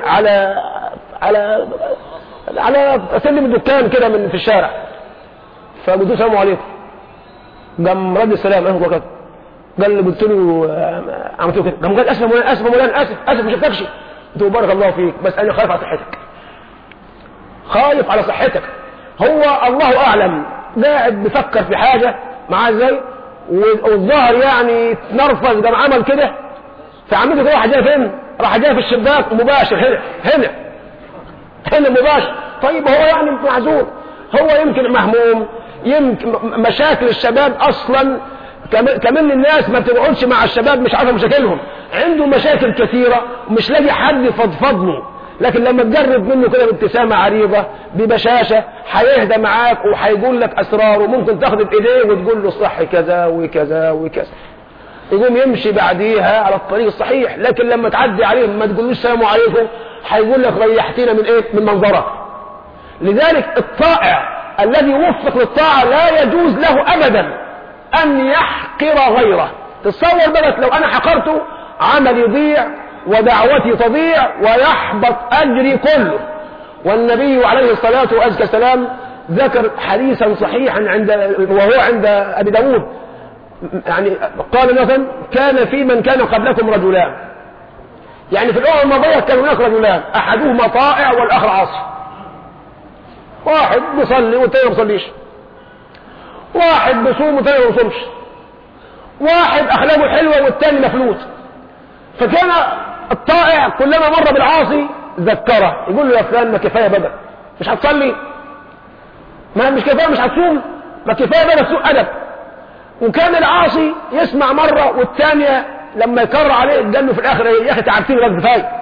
على سلم الدكان كده من في الشارع. فقلت له السلام عليكم، قام رد السلام اهو كده. قال لي قلت له عملت له كده، قام قال اسف يا مولانا، اسف يا مولانا، اسف ما شفتكش. قلت له بارك الله فيك، بس انا خايف على صحتك، خايف على صحتك. هو الله اعلم قاعد بيفكر في حاجه معاه ازاي، والظاهر يعني تنرفز، قام عمل كده. فعملت كده راح جاي فين؟ راح جاي في الشباك مباشر هنا مباشر. طيب هو يعني معذور، هو يمكن مهموم، يمكن مشاكل الشباب اصلا كمان الناس ما بتقعدش مع الشباب مش عارفه مشاكلهم، عنده مشاكل كثيره ومش لاقي حد يفضفض. لكن لما تجرب منه كده بابتسامه عريضه ببشاشه هيهدى معاك وهيقول لك اسراره، وممكن تاخد بايديه وتقول له صح كذا وكذا وكذا، يقوم يمشي بعديها على الطريق الصحيح. لكن لما تعدي عليه ما تقولوش السلام عليكم هيقول لك ريحتينا من ايه؟ من منظرك. لذلك الطائع الذي وفق للطاعه لا يجوز له ابدا ان يحقر غيره. تصور بقى لو انا حقرته عملي يضيع ودعوتي تضيع ويحبط اجري كله. والنبي عليه الصلاه والسلام ذكر حديثا صحيحا وهو عند ابي داود، يعني قال مثلا كان في من كان قبلكم رجلان، يعني في الامم الماضيه كان هناك رجلان احدهما طائع والاخر عاصي. واحد بيصلي والثاني ما بيصليش، واحد بيصوم والثاني ما بيصومش، واحد اخلاقه حلوه والثاني مفلوت. فكان الطائع كلما مر بالعاصي ذكره، يقول له يا فلان ما كفايه بدل، مش هتصلي؟ ما مش كفايه مش هتصوم؟ ما كفايه بدل سوء ادب. وكان العاصي يسمع مره والثانيه لما يكرر عليه قال له في الاخر يا اخي تعبتني بس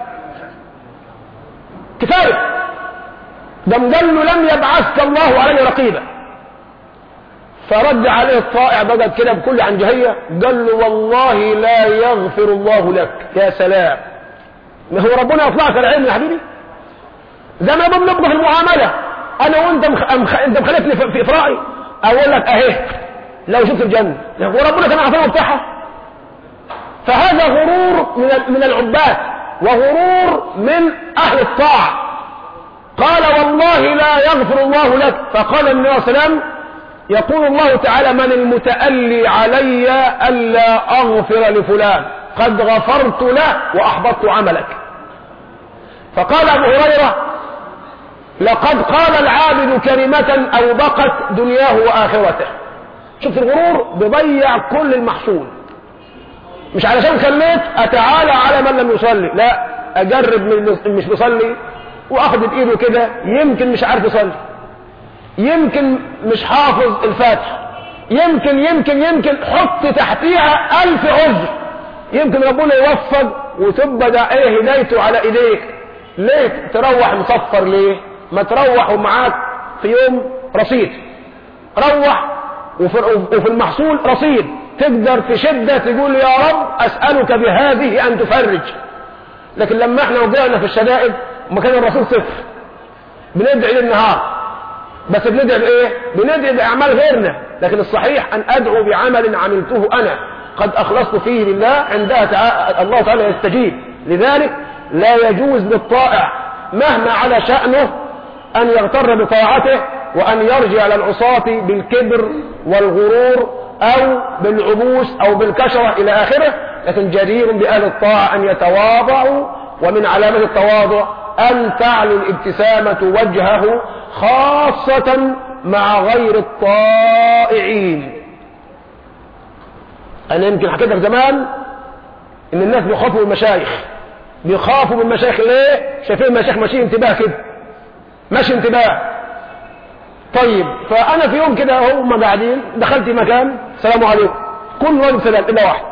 كفايه. ده قال له لم يبعثك الله عليه رقيبا. فرد عليه الطائع بقى كده بكل عنجهيه قال له والله لا يغفر الله لك. يا سلام، ما هو ربنا يطلعك العلم يا حبيبي؟ زي ما بنبقى في المعامله انا وانت انت مخالفني في افرائي، اقول لك اهي لو شفت الجنه وربنا كان عارفها بتاعها. فهذا غرور من العباد وغرور من اهل الطاعه. قال والله لا يغفر الله لك. فقال النبي صلى الله عليه وسلم يقول الله تعالى من المتألي علي ألا أغفر لفلان قد غفرت له وأحبطت عملك. فقال أبو هريرة لقد قال العابد كلمة أو بقت دنياه وآخرته. شفت الغرور بيضيع كل المحصول. مش علشان خليت أتعالى على من لم يصلي، لا، أجرب من مش بيصلي واخد بايده كده، يمكن مش عارف يصلي، يمكن مش حافظ الفاتحه، يمكن حط تحتيها 1000 عذر، يمكن ربنا يوفق وتبقى ده ايه هدايته على ايديك. ليه تروح مصفر؟ ليه ما تروح ومعاك في يوم رصيد؟ روح وفي المحصول رصيد، تقدر في شدة تقول يا رب أسألك بهذه أن تفرج. لكن لما احنا وقعنا في الشدائد وما كان الرسول صفر، بندعي للنهار، بس بندعي بإيه؟ بندعي بأعمال غيرنا. لكن الصحيح أن أدعو بعمل عملته أنا قد أخلصت فيه لله، عندها الله تعالى يستجيب. لذلك لا يجوز للطائع مهما على شأنه أن يغتر بطاعته وأن يرجع على العصاة بالكبر والغرور أو بالعبوس أو بالكشرة إلى آخره. لكن جدير بأهل الطاعة أن يتواضعوا، ومن علامات التواضع أن تعلو الابتسامة وجهه خاصة مع غير الطائعين. أنا يمكن حكيت لك زمان إن الناس بيخافوا من المشايخ، بيخافوا من المشايخ. ليه؟ شايفين المشايخ ماشي انتباه كده، ماشي انتباه. طيب فأنا في يوم كده هم قاعدين، دخلت مكان السلام عليكم، كل واحد سلام إلا واحد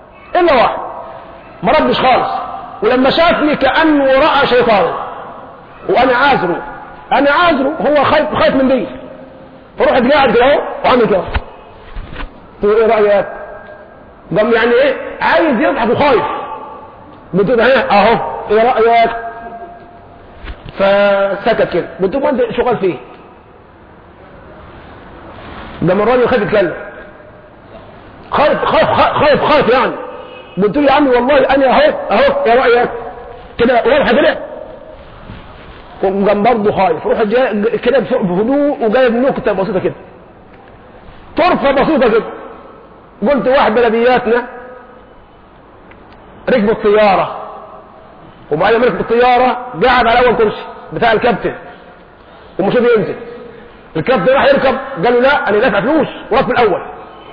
ما ردش خالص، ولما شافني كأنه رأى شيطان، وأنا عازره هو خايف من دي، فرحت قاعد كده اهو وعامل كده، قلت له ايه رأيك؟ قام يعني ايه عايز يضحك وخايف، قلت له اهو ايه رأيك؟ فسكت كده، قلت له انت شغال فيه؟ ده من الراجل خايف يتكلم، خايف يعني. قلت له يا عمي والله انا اهو ايه رايك كده واضحه كده، وقام برضه خايف. روح كده بهدوء وجايب نكته بسيطه كده، طرفه بسيطه كده. قلت واحد بلدياتنا ركب الطياره، وبعد ما ركب الطياره قاعد على اول كرسي بتاع الكابتن ومش راضي ينزل. الكابتن راح يركب، قال له لا انا دافع فلوس وركب الاول،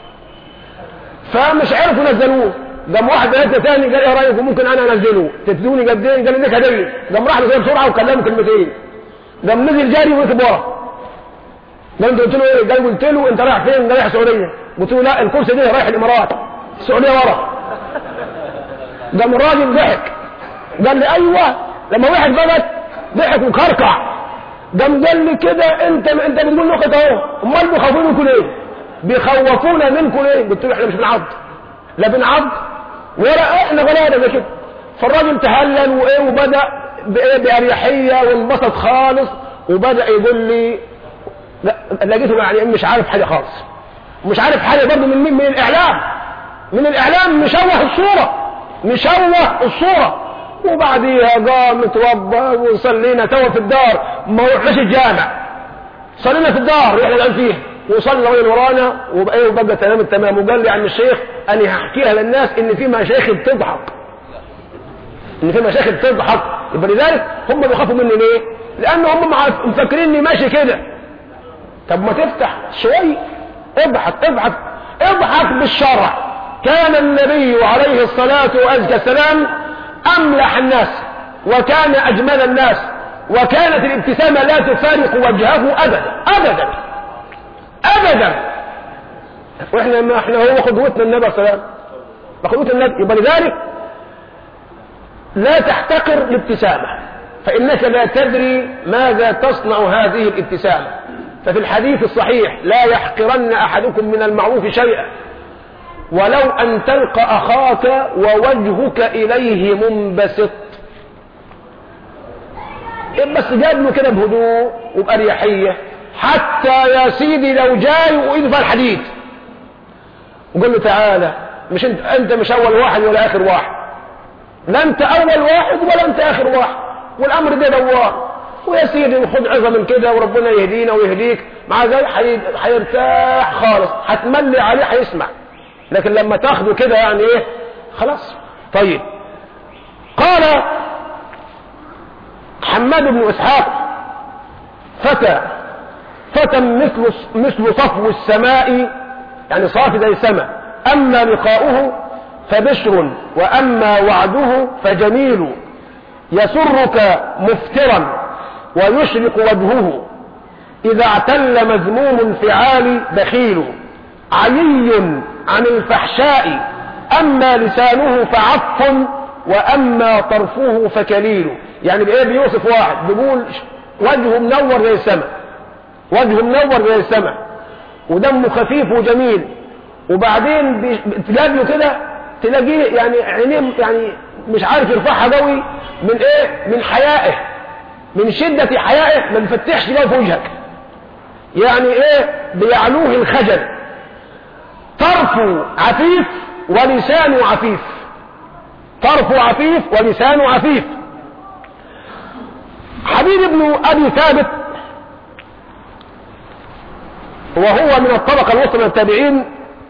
فمش عرفوا نزلوه. قام واحد بلدنا ثاني قال ايه رايكم ممكن انا انزله تدوني قد ايه؟ قال لي لك هديه. قام راح له زي بسرعه وكلمه كلمتين، قام نزل جاري وركب ورا. قلت له ايه؟ قلت له انت رايح فين؟ رايح السعوديه. قلت له لا الكرسي ده رايح الامارات، السعوديه ورا. قام الراجل ضحك، قال لي ايوه. لما واحد بلد ضحك وكركع، قال لي كده انت بتقول نكت اهو، امال بيخوفونا منكم ليه؟ بيخوفونا منكم ليه؟ قلت له احنا مش بنعض، لا بنعض ولا احنا غلابه زي كده. فالراجل تهلل وايه وبدا باريحيه وانبسط خالص، وبدا يقول لي لقيته يعني مش عارف حاجه خالص، مش عارف حاجه برضه من الاعلام مشوه الصوره. وبعديها قام اتوضى وصلينا توا في الدار، ما رحناش الجامع، صلينا في الدار احنا الان فيه، وصلنا وين ورانا وبقى تمام. وقال لي عن الشيخ انا هحكيها للناس ان في مشايخ بتضحك، يبقى لذلك هم بيخافوا مني ليه؟ لان هم مفكرين اني ماشي كده. طب ما تفتح شوي، اضحك بالشرع. كان النبي عليه الصلاه والسلام املح الناس، وكان اجمل الناس، وكانت الابتسامه لا تفارق وجهه ابدا. واحنا هو قدوتنا النبي صلى الله عليه وسلم، قدوه النبي. يبقى لذلك لا تحتقر الابتسامه، فانك لا تدري ماذا تصنع هذه الابتسامه. ففي الحديث الصحيح لا يحقرن احدكم من المعروف شيئا ولو ان تلقى اخاك ووجهك اليه منبسط. بس جاب له كده بهدوء وبأريحية، حتى يا سيدي لو جاي وإيده في الحديد وقال له تعالى، مش انت مش اول واحد ولا اخر واحد، لا انت اول واحد ولا انت اخر واحد، والامر ده دوار. ويا سيدي خد عظة من كده وربنا يهدينا ويهديك، مع ذلك هيرتاح خالص، هتملي عليه هيسمع. لكن لما تاخده كده يعني ايه خلاص. طيب قال حماد بن اسحاق فتى مثل صفو السماء، يعني صافي زي السماء، اما لقاؤه فبشر واما وعده فجميل، يسرك مفترا ويشرق وجهه، إذا اعتل مذموم انفعال بخيل، عيي عن الفحشاء أما لسانه فعف، وأما طرفه فكليل. يعني بإيه بيوصف واحد؟ بيقول وجهه منور زي السماء، وجهه منور زي السماء، ودمه خفيف وجميل، وبعدين تلاقيه كده تلاقيه يعني عينيه يعني مش عارف يرفعها قوي من ايه؟ من حيائه، من شدة حيائه ما بيفتحش بقى في وجهك، يعني ايه؟ بيعلوه الخجل. طرفه عفيف ولسانه عفيف، طرفه عفيف ولسانه عفيف. حبيب بن أبي ثابت وهو من الطبقة الوسطى من التابعين،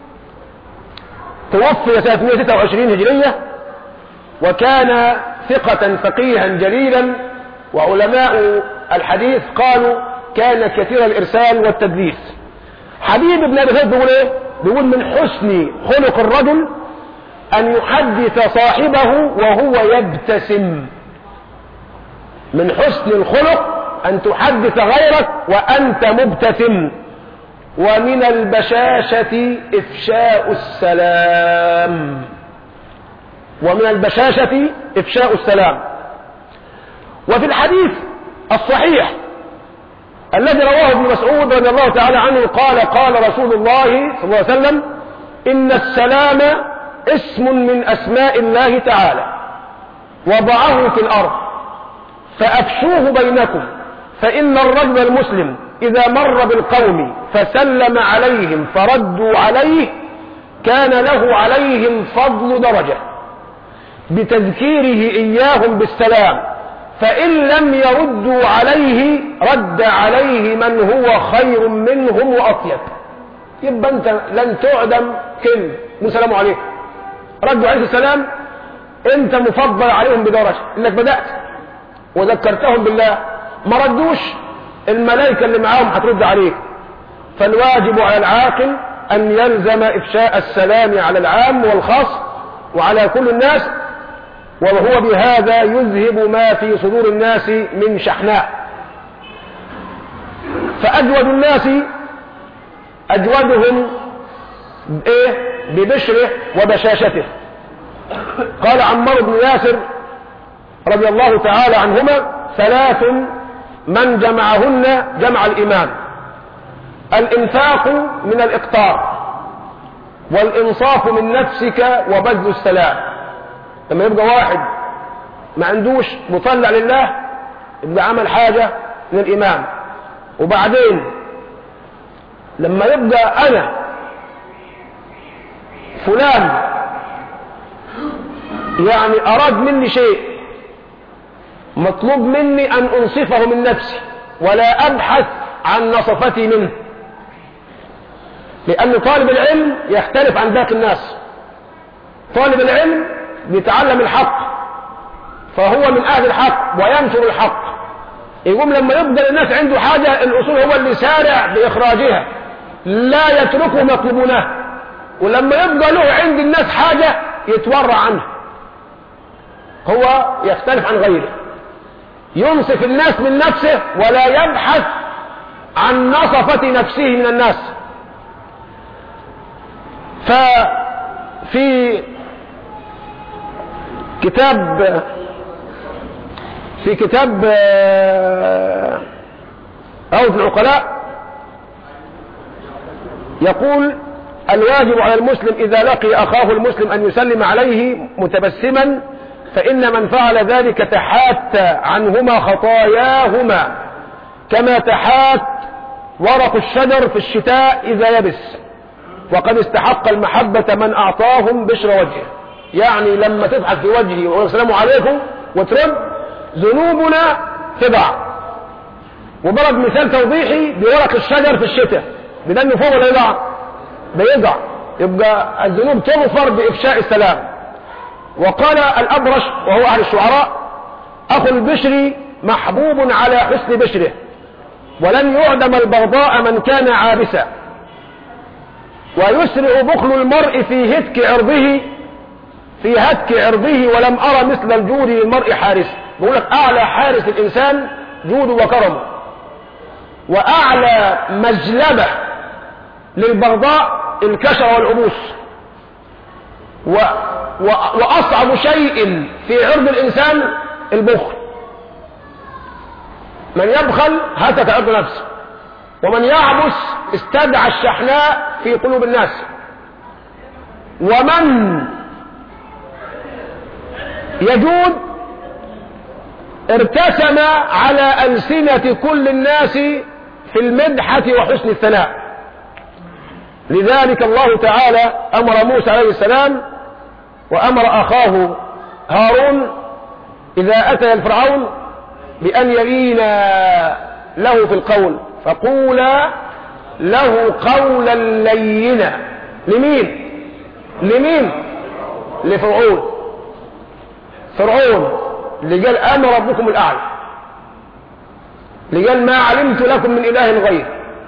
توفي سنة 126 هجرية، وكان ثقة فقيها جليلا، وعلماء الحديث قالوا كان كثير الإرسال والتدليس. حبيب بن أبي ثابت بيقول ايه؟ بيقول من حسن خلق الرجل أن يحدث صاحبه وهو يبتسم. من حسن الخلق أن تحدث غيرك وأنت مبتسم. ومن البشاشة إفشاء السلام، ومن البشاشة إفشاء السلام. وفي الحديث الصحيح الذي رواه ابن مسعود رضي الله تعالى عنه قال قال رسول الله صلى الله عليه وسلم: إن السلام اسم من أسماء الله تعالى وضعه في الأرض فأفشوه بينكم، فإن الرجل المسلم إذا مر بالقوم فسلم عليهم فردوا عليه كان له عليهم فضل درجة بتذكيره إياهم بالسلام، فإن لم يردوا عليه رد عليه من هو خير منهم وأطيب. يبقى أنت لن تعدم كلمة السلام عليكم، ردوا عليه السلام، أنت مفضل عليهم بدرجة إنك بدأت وذكرتهم بالله، ما ردوش الملائكة اللي معاهم هترد عليك. فالواجب على العاقل أن يلزم إفشاء السلام على العام والخاص وعلى كل الناس، وهو بهذا يذهب ما في صدور الناس من شحناء. فأجود الناس أجودهم ببشره وبشاشته. قال عمار بن ياسر رضي الله تعالى عنهما: ثلاث من جمعهن جمع الإمام: الإنفاق من الإقتار، والإنصاف من نفسك، وبذل السلام. لما يبقى واحد ما عندوش مطلع لله يبقى عمل حاجة من الإمام. وبعدين لما يبقى أنا فلان يعني أراد مني شيء مطلوب مني أن أنصفه من نفسي ولا أبحث عن نصفتي منه، لأن طالب العلم يختلف عن باقي الناس. طالب العلم بيتعلم الحق فهو من أهل الحق وينشر الحق، يقوم لما يبقى الناس عنده حاجة الأصول هو اللي سارع بإخراجها لا يتركه مطلوبونه، ولما يبقى له عند الناس حاجة يتورع عنها. هو يختلف عن غيره، ينصف الناس من نفسه ولا يبحث عن نصفة نفسه من الناس. ففي كتاب روض العقلاء يقول: الواجب على المسلم إذا لقي أخاه المسلم أن يسلم عليه متبسما، فإن من فعل ذلك تحات عنهما خطاياهما كما تحات ورق الشجر في الشتاء إذا يبس، وقد استحق المحبة من أعطاهم بشر وجهه. يعني لما تضحك في وجهي والسلام عليكم وترد ذنوبنا تضع. وضرب مثال توضيحي بورق الشجر في الشتاء، بدأنه فوق ولا يضع؟ بيضع. يبقى الذنوب تغفر بإفشاء السلام. وقال الأبرش وهو أهل الشعراء: أخو البشر محبوب على حسن بشره، ولن يعدم البغضاء من كان عابسا، ويسرع بخل المرء في هتك عرضه ولم أرى مثل الجود للمرء حارس. بقول لك أعلى حارس الإنسان جوده وكرمه، وأعلى مجلبة للبغضاء الكشر والعبوس، وأصعب شيء في عرض الإنسان البخل. من يبخل هتك عرض نفسه، ومن يعبس استدعى الشحناء في قلوب الناس، ومن يجود ارتسم على ألسنة كل الناس في المدحة وحسن الثناء. لذلك الله تعالى أمر موسى عليه السلام وأمر أخاه هارون إذا أتى الفرعون بأن يلينا له في القول، فقولا له قولا لينا. لمين؟ لفرعون. فرعون اللي قال أنا ربكم الأعلى، اللي قال ما علمت لكم من إله غير،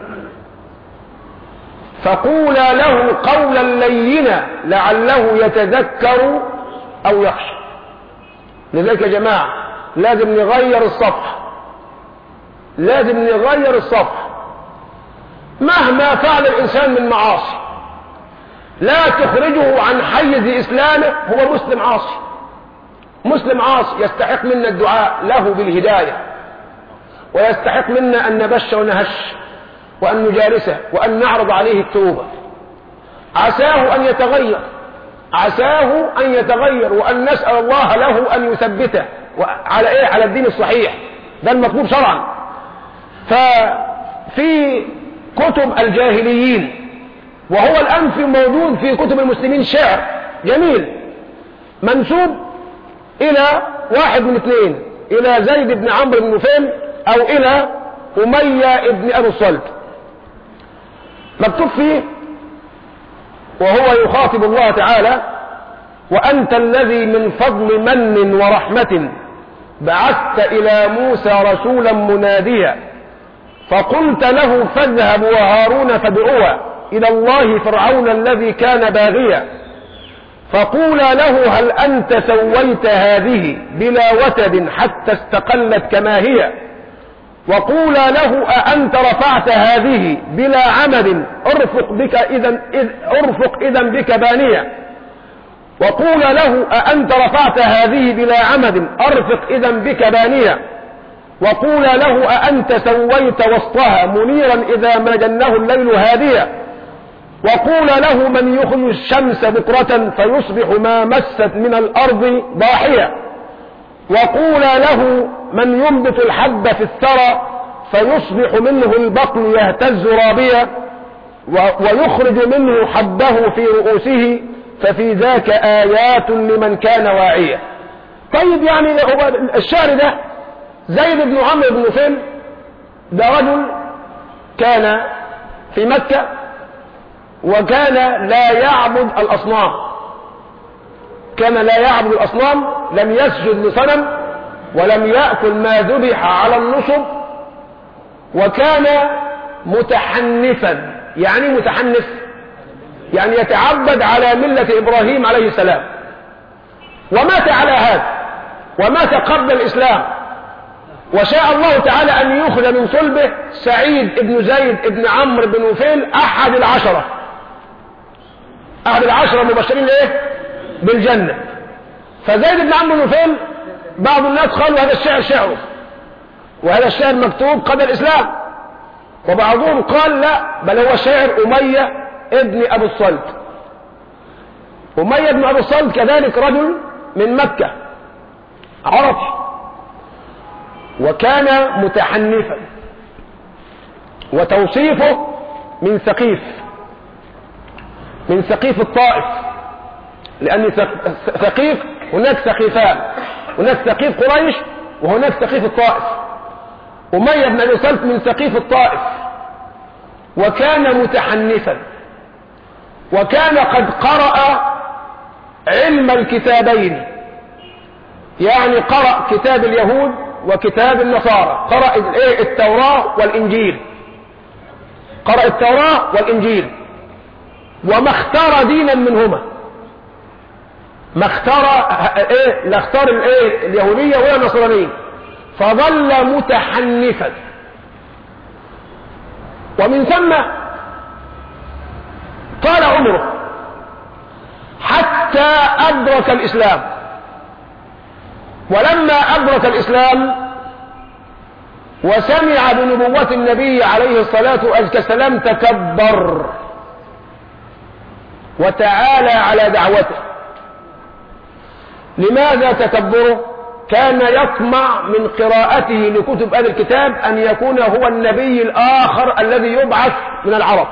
فقولا له قولا لينا لعله يتذكر أو يخشى. لذلك يا جماعة لازم نغير الصفحة، لازم نغير الصفحة. مهما فعل الإنسان من معاصي لا تخرجه عن حيز إسلامه، هو مسلم عاصي، مسلم عاصي يستحق منا الدعاء له بالهداية، ويستحق منا أن نبش ونهش، وأن نجالسه، وأن نعرض عليه التوبة. عساه أن يتغير، عساه أن يتغير، وأن نسأل الله له أن يثبته على إيه؟ على الدين الصحيح، ده المطلوب شرعا. ففي كتب الجاهليين، وهو الآن في موجود في كتب المسلمين، شعر جميل منسوب إلى واحد من اثنين، إلى زيد بن عمرو بن نفيل أو إلى أمية بن أبي الصلت. مكتوب فيه وهو يخاطب الله تعالى: وأنت الذي من فضل من ورحمة بعثت إلى موسى رسولا مناديا، فقلت له فاذهب وهارون فادعوا إلى الله فرعون الذي كان باغيا، فقولا له هل أنت سويت هذه بلا وتد حتى استقلت كما هي، وقولا له أأنت رفعت هذه بلا عمد أرفق إذا بك بانية، وقولا له أأنت رفعت هذه بلا عمد أرفق إذا بك بانية، وقولا له أأنت سويت وسطها منيرا إذا ما جنه الليل هاديا، وقولا له من يخرج الشمس بكرة فيصبح ما مست من الأرض ضاحية، وقولا له من ينبت الحب في الثرى فيصبح منه البقل يهتز رابيا، ويخرج منه حبه في رؤوسه ففي ذاك آيات لمن كان واعيا. طيب يعني الشعر ده زيد بن عمرو بن نفيل ده رجل كان في مكة، وكان لا يعبد الأصنام، كان لا يعبد الأصنام، لم يسجد لصنم، ولم يأكل ما ذبح على النصب، وكان متحنفا. يعني متحنف يعني يتعبد على ملة إبراهيم عليه السلام، ومات على هذا، ومات قبل الإسلام، وشاء الله تعالى أن يخرج من صلبه سعيد بن زيد بن عمرو بن نفيل أحد العشرة مبشرين لإيه؟ بالجنة. فزيد بن عمرو بن نفيل بعض الناس قالوا هذا الشعر شعره، وهذا الشعر مكتوب قبل الإسلام، وبعضهم قال لا، بل هو شعر أمية ابن أبي الصلت. أمية بن أبي الصلت كذلك رجل من مكة عربي، وكان متحنفا، وتوصيفه من ثقيف الطائف، لأن ثقيف هناك ثقيفان، هناك ثقيف قريش وهناك ثقيف الطائف. أمية بن أبي صلت من ثقيف الطائف، وكان متحنفا، وكان قد قرأ علم الكتابين، يعني قرأ كتاب اليهود وكتاب النصارى، قرأ التوراة والإنجيل، قرأ التوراة والإنجيل، وما اختار دينا منهما، ما اختار لا اختار اليهودية ولا النصرانية، فظل متحنفا، ومن ثم طال عمره حتى أدرك الإسلام. ولما أدرك الإسلام وسمع بنبوة النبي عليه الصلاة والسلام تكبر وتعالى على دعوته. لماذا تكبره؟ كان يطمع من قراءته لكتب أهل الكتاب أن يكون هو النبي الآخر الذي يبعث من العرب.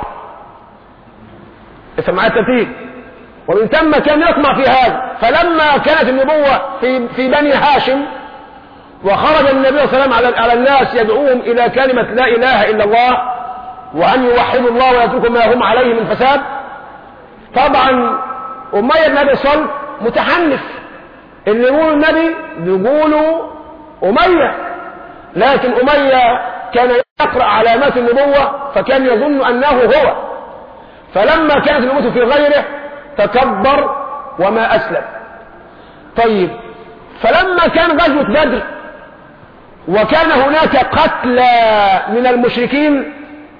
فمع الترتيب. ومن ثم كان يطمع في هذا. فلما كانت النبوة في بني هاشم وخرج النبي صلى الله عليه وسلم على الناس يدعوهم إلى كلمة لا إله إلا الله وأن يوحدوا الله ويتركوا ما هم عليه من فساد، طبعا أمية بن أبي صلت متحنف. اللي يقولوا النبي بيقولوا أمية، لكن أمية كان يقرأ علامات النبوة فكان يظن أنه هو. فلما كانت النبوة في غيره تكبر وما أسلم. طيب، فلما كان غزوة بدر وكان هناك قتلى من المشركين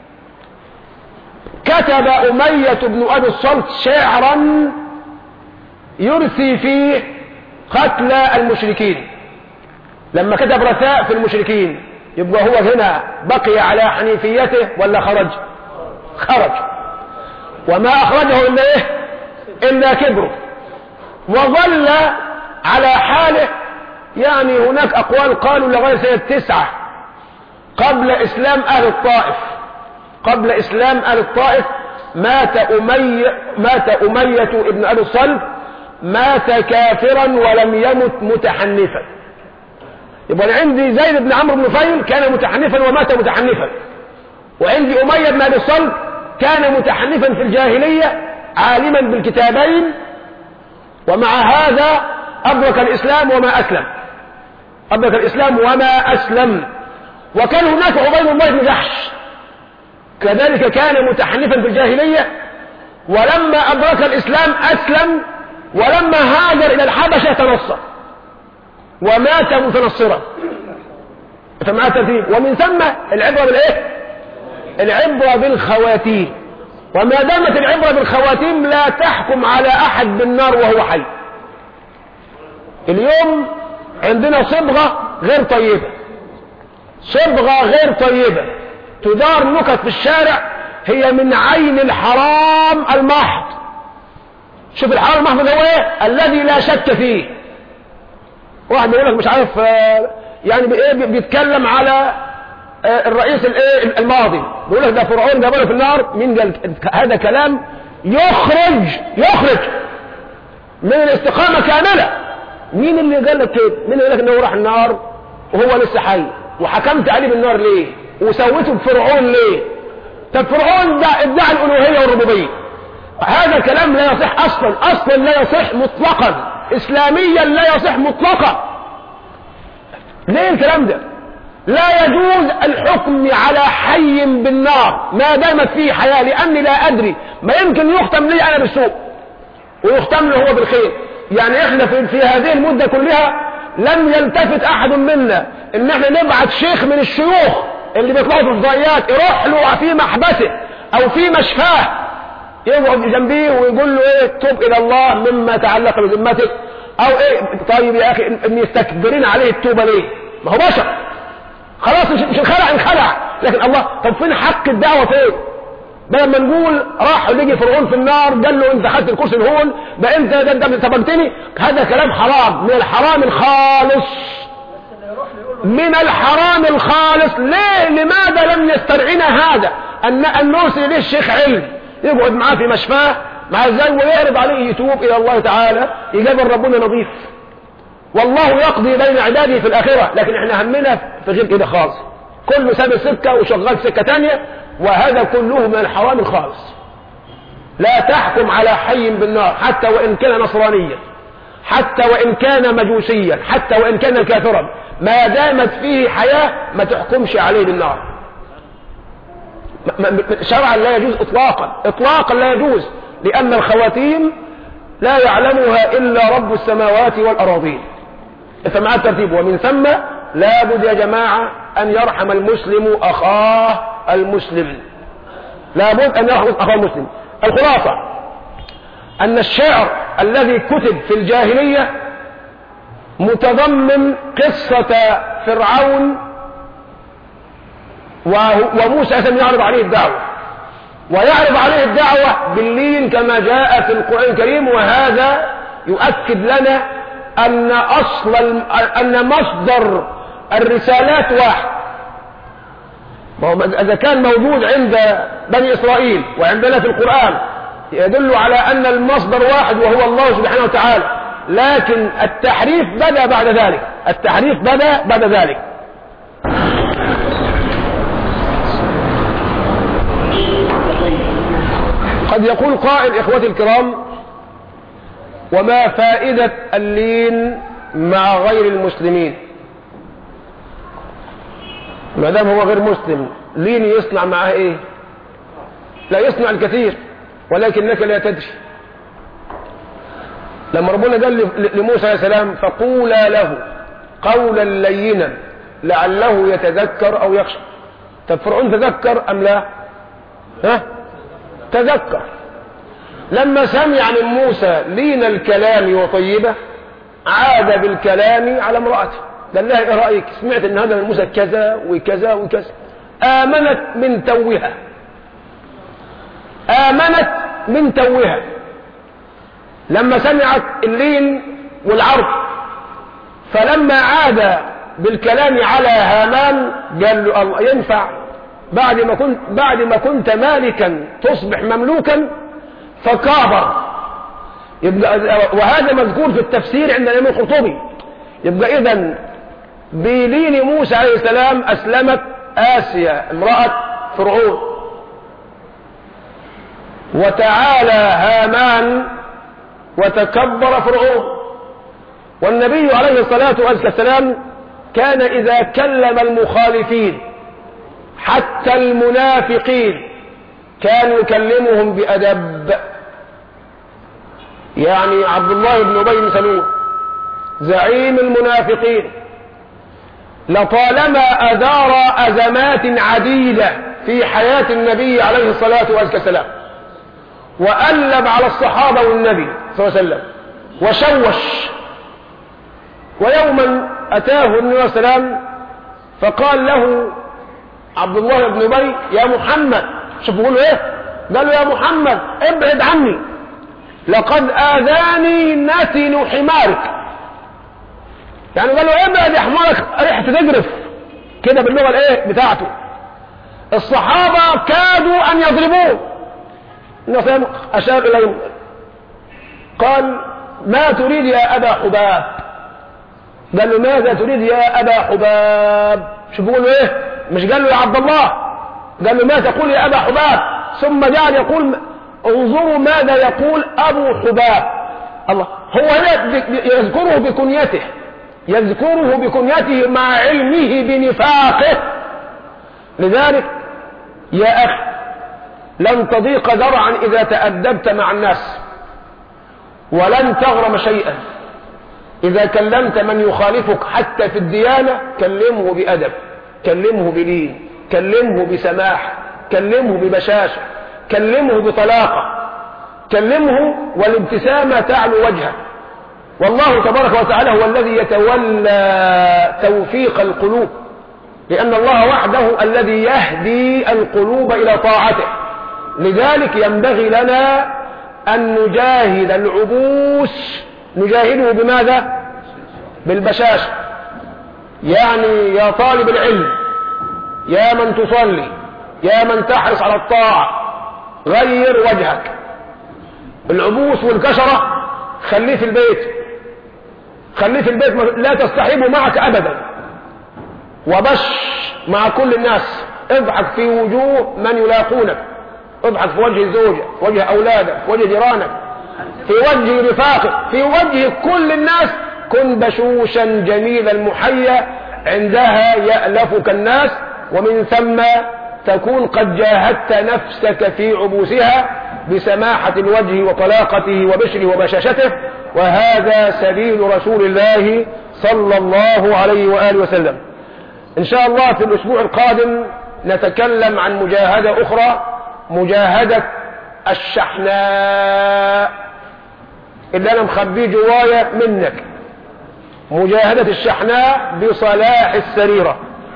كتب أمية بن أبي الصلت شعرا يرثي فيه قتلى المشركين. لما كتب رثاء في المشركين يبقى هو هنا بقي على حنيفيته ولا خرج؟ خرج. وما أخرجه إلا إيه؟ إلا كبره، وظل على حاله. يعني هناك أقوال قالوا لغاية سنة 9 قبل إسلام أهل الطائف. قبل إسلام أهل الطائف مات أمية ابن أبي الصلت، مات كافرا ولم يمت متحنفا. يبقى عندي زيد بن عمرو بن نفيل كان متحنفا ومات متحنفا، وعندي أمية بن أبي الصلت كان متحنفا في الجاهلية عالما بالكتابين، ومع هذا أدرك الإسلام وما أسلم. أدرك الإسلام وما أسلم. وكان هناك عبيد الله بن جحش كذلك كان متحنفا في الجاهلية، ولما أدرك الإسلام أسلم، ولما هاجر إلى الحبشة تنصر ومات متنصرا. فمع الترتيب. ومن ثم العبرة بالإيه؟ العبرة بالخواتيم. وما دامت العبرة بالخواتيم لا تحكم على أحد بالنار وهو حي. اليوم عندنا صبغة غير طيبة، صبغة غير طيبة تدار نكت في الشارع، هي من عين الحرام المحض. شوف الحرام المحض هو ايه؟ الذي لا شك فيه. واحد يقول لك مش عارف يعني بايه بيتكلم على الرئيس الايه الماضي، بيقول لك ده فرعون جابله في النار. مين قال هذا؟ كلام يخرج من الاستقامة كاملة. مين اللي قال لك كده؟ مين اللي قال لك انه راح النار وهو لسه حي؟ وحكمت عليه بالنار ليه؟ وسويته بفرعون ليه؟ طب فرعون ده ادعى الالوهيه والربوبيه. هذا الكلام لا يصح اصلا لا يصح مطلقا، اسلاميا لا يصح مطلقا. ليه الكلام ده؟ لا يجوز الحكم على حي بالنار ما دامت فيه حياه، لاني لا ادري، ما يمكن يختم لي انا بالسوء ويختم له هو بالخير. يعني احنا في هذه المده كلها لم يلتفت احد منا ان احنا نبعت شيخ من الشيوخ اللي بيطلعوا في الفضائيات يروح له في محبسه او في مشفاه يقعد جنبيه ويقول له ايه؟ تب الى الله مما تعلق بذمتك، او ايه؟ طيب يا اخي ان يستكبرين عليه التوبه ليه؟ ما هو بشر خلاص، مش انخلع. لكن الله، طب فين حق الدعوه فين؟ بدل ما نقول راح لقي فرعون في النار قال له انت خدت الكرسي الهون بقى انت سبقتني، هذا كلام حرام من الحرام الخالص، من الحرام الخالص. ليه؟ لماذا لم يسترعنا هذا ان نرسل اليه الشيخ علم يقعد معاه في مشفاه مع الزوج ويعرض عليه يتوب الى الله تعالى، يقابل ربنا نظيف، والله يقضي بين عباده في الاخره. لكن احنا همنا في غير كده خالص، كله ساب السكه وشغال سكه تانية، وهذا كله من الحرام الخالص. لا تحكم على حي بالنار حتى وان كان نصرانيا، حتى وان كان مجوسيا، حتى وان كان كافرا، ما دامت فيه حياه ما تحكمش عليه بالنار. شرعا لا يجوز اطلاقا لا يجوز، لان الخواتيم لا يعلمها الا رب السماوات والأراضين. فمع الترتيب. ومن ثم لابد يا جماعة أن يرحم المسلم أخاه المسلم، لابد أن يرحم أخاه المسلم. الخلاصة أن الشعر الذي كتب في الجاهلية متضمن قصة فرعون وموسى يعرض عليه الدعوة، ويعرض عليه الدعوة باللين كما جاء في القرآن الكريم. وهذا يؤكد لنا أن مصدر الرسالات واحد. إذا كان موجود عند بني إسرائيل وعندنا في القرآن يدل على أن المصدر واحد وهو الله سبحانه وتعالى، لكن التحريف بدأ بعد ذلك، التحريف بدأ بعد ذلك. قد يقول قائل إخوتي الكرام: وما فائدة اللين مع غير المسلمين؟ ما دام هو غير مسلم لين يصنع معه ايه؟ لا يصنع الكثير ولكنك لا تدري. لما ربنا قال لموسى عليه السلام: فقولا له قولا لينا لعله يتذكر او يخشى. طب فرعون تذكر ام لا؟ تذكر. لما سمع من موسى لين الكلام وطيبه عاد بالكلام على امرأته، قال لها: ايه رأيك؟ سمعت ان هذا من موسى كذا وكذا وكذا. آمنت من توها، آمنت من توها لما سمعت اللين والعرض. فلما عاد بالكلام على هامان قال له: الله ينفع بعد ما كنت مالكا تصبح مملوكا؟ فكابر. وهذا مذكور في التفسير عند الإمام القرطبي. يبقى إذن بلين موسى عليه السلام أسلمت آسيا امرأة فرعون، وتعالى هامان وتكبر فرعون. والنبي عليه الصلاة والسلام كان إذا كلم المخالفين حتى المنافقين كان يكلمهم بأدب. يعني عبد الله بن أبي بن سلول زعيم المنافقين لطالما أدار أزمات عديدة في حياة النبي عليه الصلاة والسلام، وألب على الصحابة والنبي صلى الله عليه وسلم وشوش. ويوما أتاه النبي صلى الله عليه وسلم فقال له عبد الله بن أبي: يا محمد. شوف بيقول له ايه؟ قال له: يا محمد ابعد عني، لقد آذاني نتن حمارك. يعني قال له: ابعد يا حمارك، ريحة تجرف كده باللغة الايه بتاعته. الصحابة كادوا ان يضربوه. النبي اشار اليهم قال: ما تريد يا ابا حباب؟ قال له: ماذا تريد يا ابا حباب؟ شوف بيقول له ايه؟ مش قال له يا عبد الله، قال له: ما تقول يا ابا حباب؟ ثم جعل يقول: انظروا ماذا يقول ابو حباب. الله، هو هنا يذكره بكنيته، يذكره بكنيته مع علمه بنفاقه. لذلك يا أخي لن تضيق ذرعا إذا تأدبت مع الناس، ولن تغرم شيئا إذا كلمت من يخالفك حتى في الديانة. كلمه بأدب، كلمه بلين، كلمه بسماح، كلمه ببشاشة، كلمه بطلاقة، كلمه والابتسامة تعلو وجهه. والله تبارك وتعالى هو الذي يتولى توفيق القلوب، لأن الله وحده الذي يهدي القلوب إلى طاعته. لذلك ينبغي لنا أن نجاهد العبوس، نجاهده بماذا؟ بالبشاشة. يعني يا طالب العلم، يا من تصلي، يا من تحرص على الطاعة، غير وجهك. العبوس والكشرة خليه في البيت، خليه في البيت، لا تصطحبه معك أبدا. وبش مع كل الناس، اضحك في وجوه من يلاقونك، اضحك في وجه الزوجة، في وجه أولادك، في وجه جيرانك، في وجه رفاقك، في وجه كل الناس. كن بشوشا جميل المحيا، عندها يألفك الناس، ومن ثم تكون قد جاهدت نفسك في عبوسها بسماحة الوجه وطلاقته وبشره وبشاشته. وهذا سبيل رسول الله صلى الله عليه وآله وسلم. إن شاء الله في الأسبوع القادم نتكلم عن مجاهدة أخرى، مجاهدة الشحناء اللي أنا مخبيه جوايا منك، مجاهدة الشحناء بصلاح السريرة.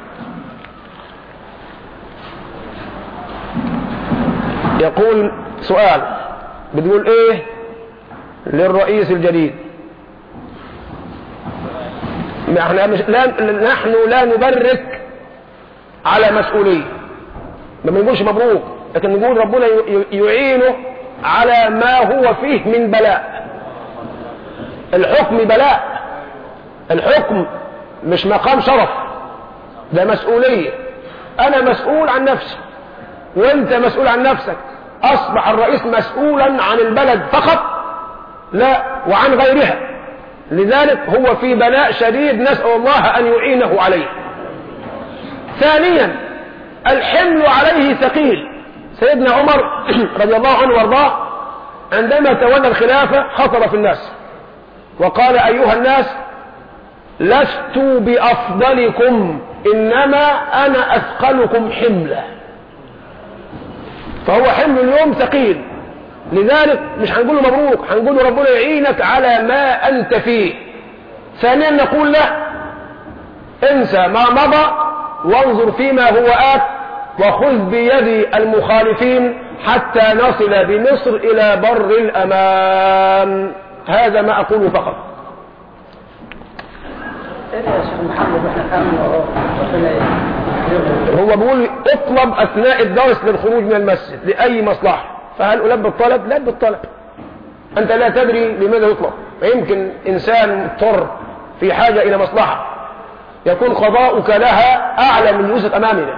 يقول سؤال بتقول ايه للرئيس الجديد؟ نحن لا نبرك على مسؤولية، ما بنقولش مبروك، لكن نقول ربنا يعينه على ما هو فيه من بلاء. الحكم بلاء، الحكم مش مقام شرف، ده مسؤولية. أنا مسؤول عن نفسي وانت مسؤول عن نفسك. أصبح الرئيس مسؤولا عن البلد فقط؟ لا، وعن غيرها. لذلك هو في بلاء شديد، نسأل الله أن يعينه عليه. ثانيا، الحمل عليه ثقيل. سيدنا عمر رضي الله عنه وارضاه عندما تولى الخلافة خطر في الناس وقال: أيها الناس، لست بأفضلكم، إنما أنا أثقلكم حملا. فهو حمل اليوم ثقيل، لذلك مش هنقول له مبروك، هنقول له ربنا يعينك على ما أنت فيه. ثانيا نقول له: انسى ما مضى وانظر فيما هو آت، وخذ بيد المخالفين حتى نصل بمصر إلى بر الأمان. هذا ما أقوله فقط. هو بيقول اطلب أثناء الدرس للخروج من المسجد لأي مصلحة، فهل ألبي الطلب؟ لا بالطلب، أنت لا تدري لماذا يطلب. فيمكن إنسان مضطر في حاجة إلى مصلحة يكون قضاؤك لها أعلى من يوسف أمامنا.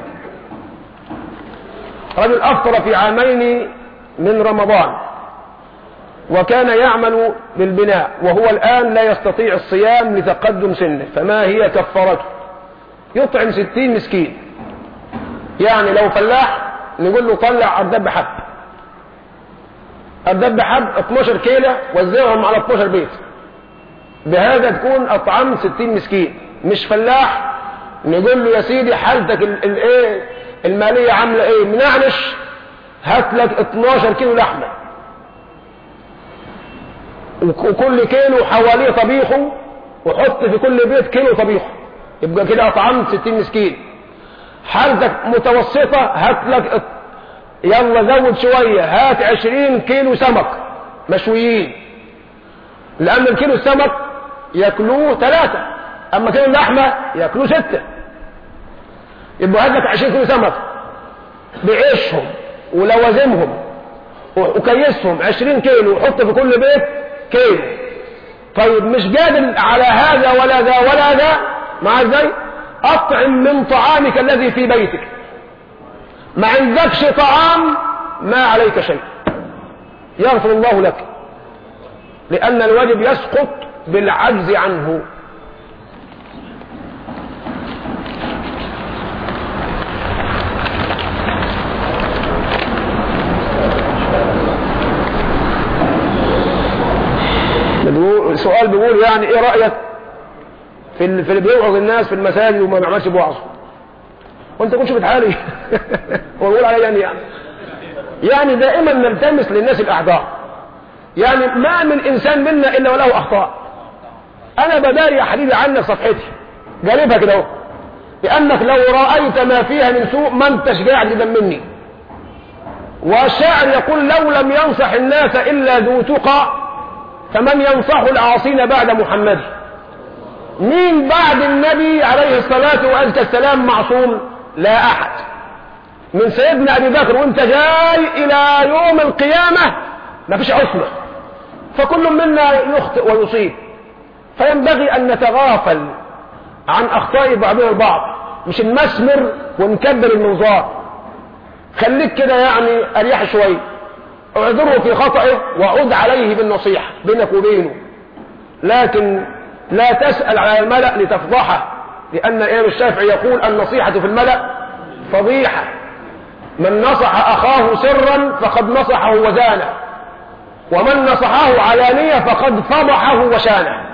رجل أفطر في عامين من رمضان وكان يعمل بالبناء، وهو الآن لا يستطيع الصيام لتقدم سنه، فما هي كفارته؟ يطعم 60 مسكين. يعني لو فلاح نقول له طلع أردب حب، أردب حب 12 كيلة وزعهم على 12 بيت، بهذا تكون أطعمت 60 مسكين. مش فلاح نقول له يا سيدي حالتك المالية عاملة ايه، منعنش، هات لك 12 كيلو لحمة وكل كيلو حواليه طبيخه، وحط في كل بيت كيلو طبيخه، يبقى كده أطعمت 60 مسكين. حالتك متوسطة، هات لك يلا زود شوية، هات 20 كيلو سمك مشويين، لأن الكيلو السمك يأكلوه 3، أما كيلو اللحمة يأكلوه 6. يبقى هات لك 20 كيلو سمك بعيشهم ولوازمهم وكيسهم 20 كيلو، وحط في كل بيت كيلو. طيب مش قادر على هذا ولا ذا ولا ذا، مع ازاي؟ أطعم من طعامك الذي في بيتك. ما عندكش طعام ما عليك شيء، يغفر الله لك، لأن الواجب يسقط بالعجز عنه. سؤال بيقول يعني ايه رأيك في اللي بيوعظ الناس في المساجد وما بيعملش بوعظه؟ وانت كنت بتحالي هو بيقول علي يعني دائما نلتمس للناس الاعذار. يعني ما من انسان منا الا وله اخطاء. انا بداري يا حبيبي عنك صفحتي جانبها كده اهو، لانك لو رايت ما فيها من سوء ما انتش قاعد تدمني. والشاعر يقول: لو لم ينصح الناس الا ذو تقى فمن ينصح العاصين بعد محمد؟ مين بعد النبي عليه الصلاة والسلام معصوم؟ لا أحد. من سيدنا أبي بكر وانت جاي إلى يوم القيامة ما فيش عصمة، فكل منا يخطئ ويصيب، فينبغي أن نتغافل عن أخطاء بعضنا البعض، مش نمسمر ونكبر المنظار. خليك كده يعني أريح شوي، اعذره في خطئه وعد عليه بالنصيحة بينك وبينه، لكن لا تسأل على الملأ لتفضحه، لأن الإمام الشافعي يقول: النصيحة في الملأ فضيحة، من نصح أخاه سرا فقد نصحه وزانه. ومن نصحه علانية فقد فضحه وشانه.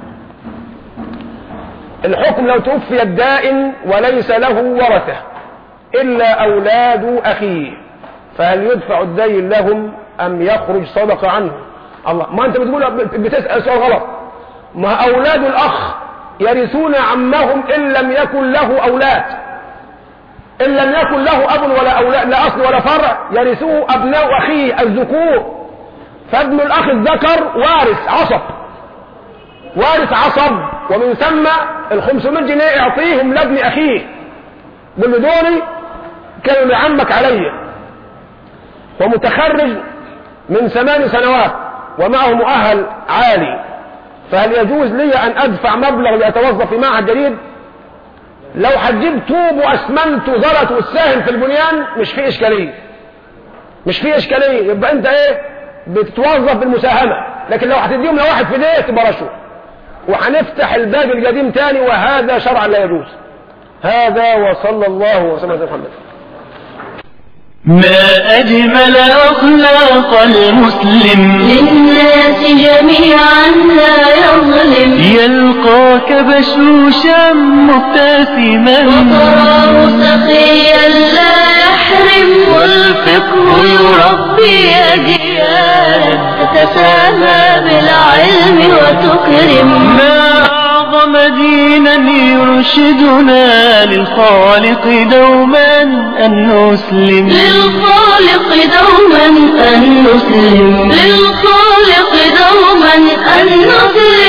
الحكم لو توفي الدائن وليس له ورثة إلا أولاد أخيه فهل يدفع الدين لهم أم يخرج صدقة عنه؟ الله، ما أنت بتسأل سؤال غلط. ما أولاد الأخ يرثون عمهم إن لم يكن له أولاد، إن لم يكن له أب ولا أولاد، لا أصل ولا فرع، يرثوه أبناء أخيه الذكور. فابن الأخ الذكر وارث عصب، وارث عصب، ومن ثم 500 جنيه يعطيهم لابن أخيه، قل له دوري كانوا لعمك علي، ومتخرج من 8 سنوات ومعه مؤهل عالي، فهل يجوز لي أن أدفع مبلغ لأتوظف في معهد جديد؟ لو هتجيب طوب وأسمنت وزلط والساهم في البنيان مش في إشكالية، مش في إشكالية، يبقى أنت إيه بتتوظف بالمساهمة. لكن لو هتديهم لواحد في ديه تبقى رشوة، وهنفتح الباب القديم تاني، وهذا شرعا لا يجوز. هذا وصلى الله وسلم على محمد. ما أجمل أخلاق المسلم للناس جميعا لا يظلم، يلقاك بشوشا مبتسما وتراه سخيا لا يحرم، والفقه يربي أجيالا تتسامى بالعلم وتكرم. ما أعظم دينا يرشدنا للخالق دوما أن نسلم، للخالق دوما أن نسلم، للخالق دوما أن نسلم.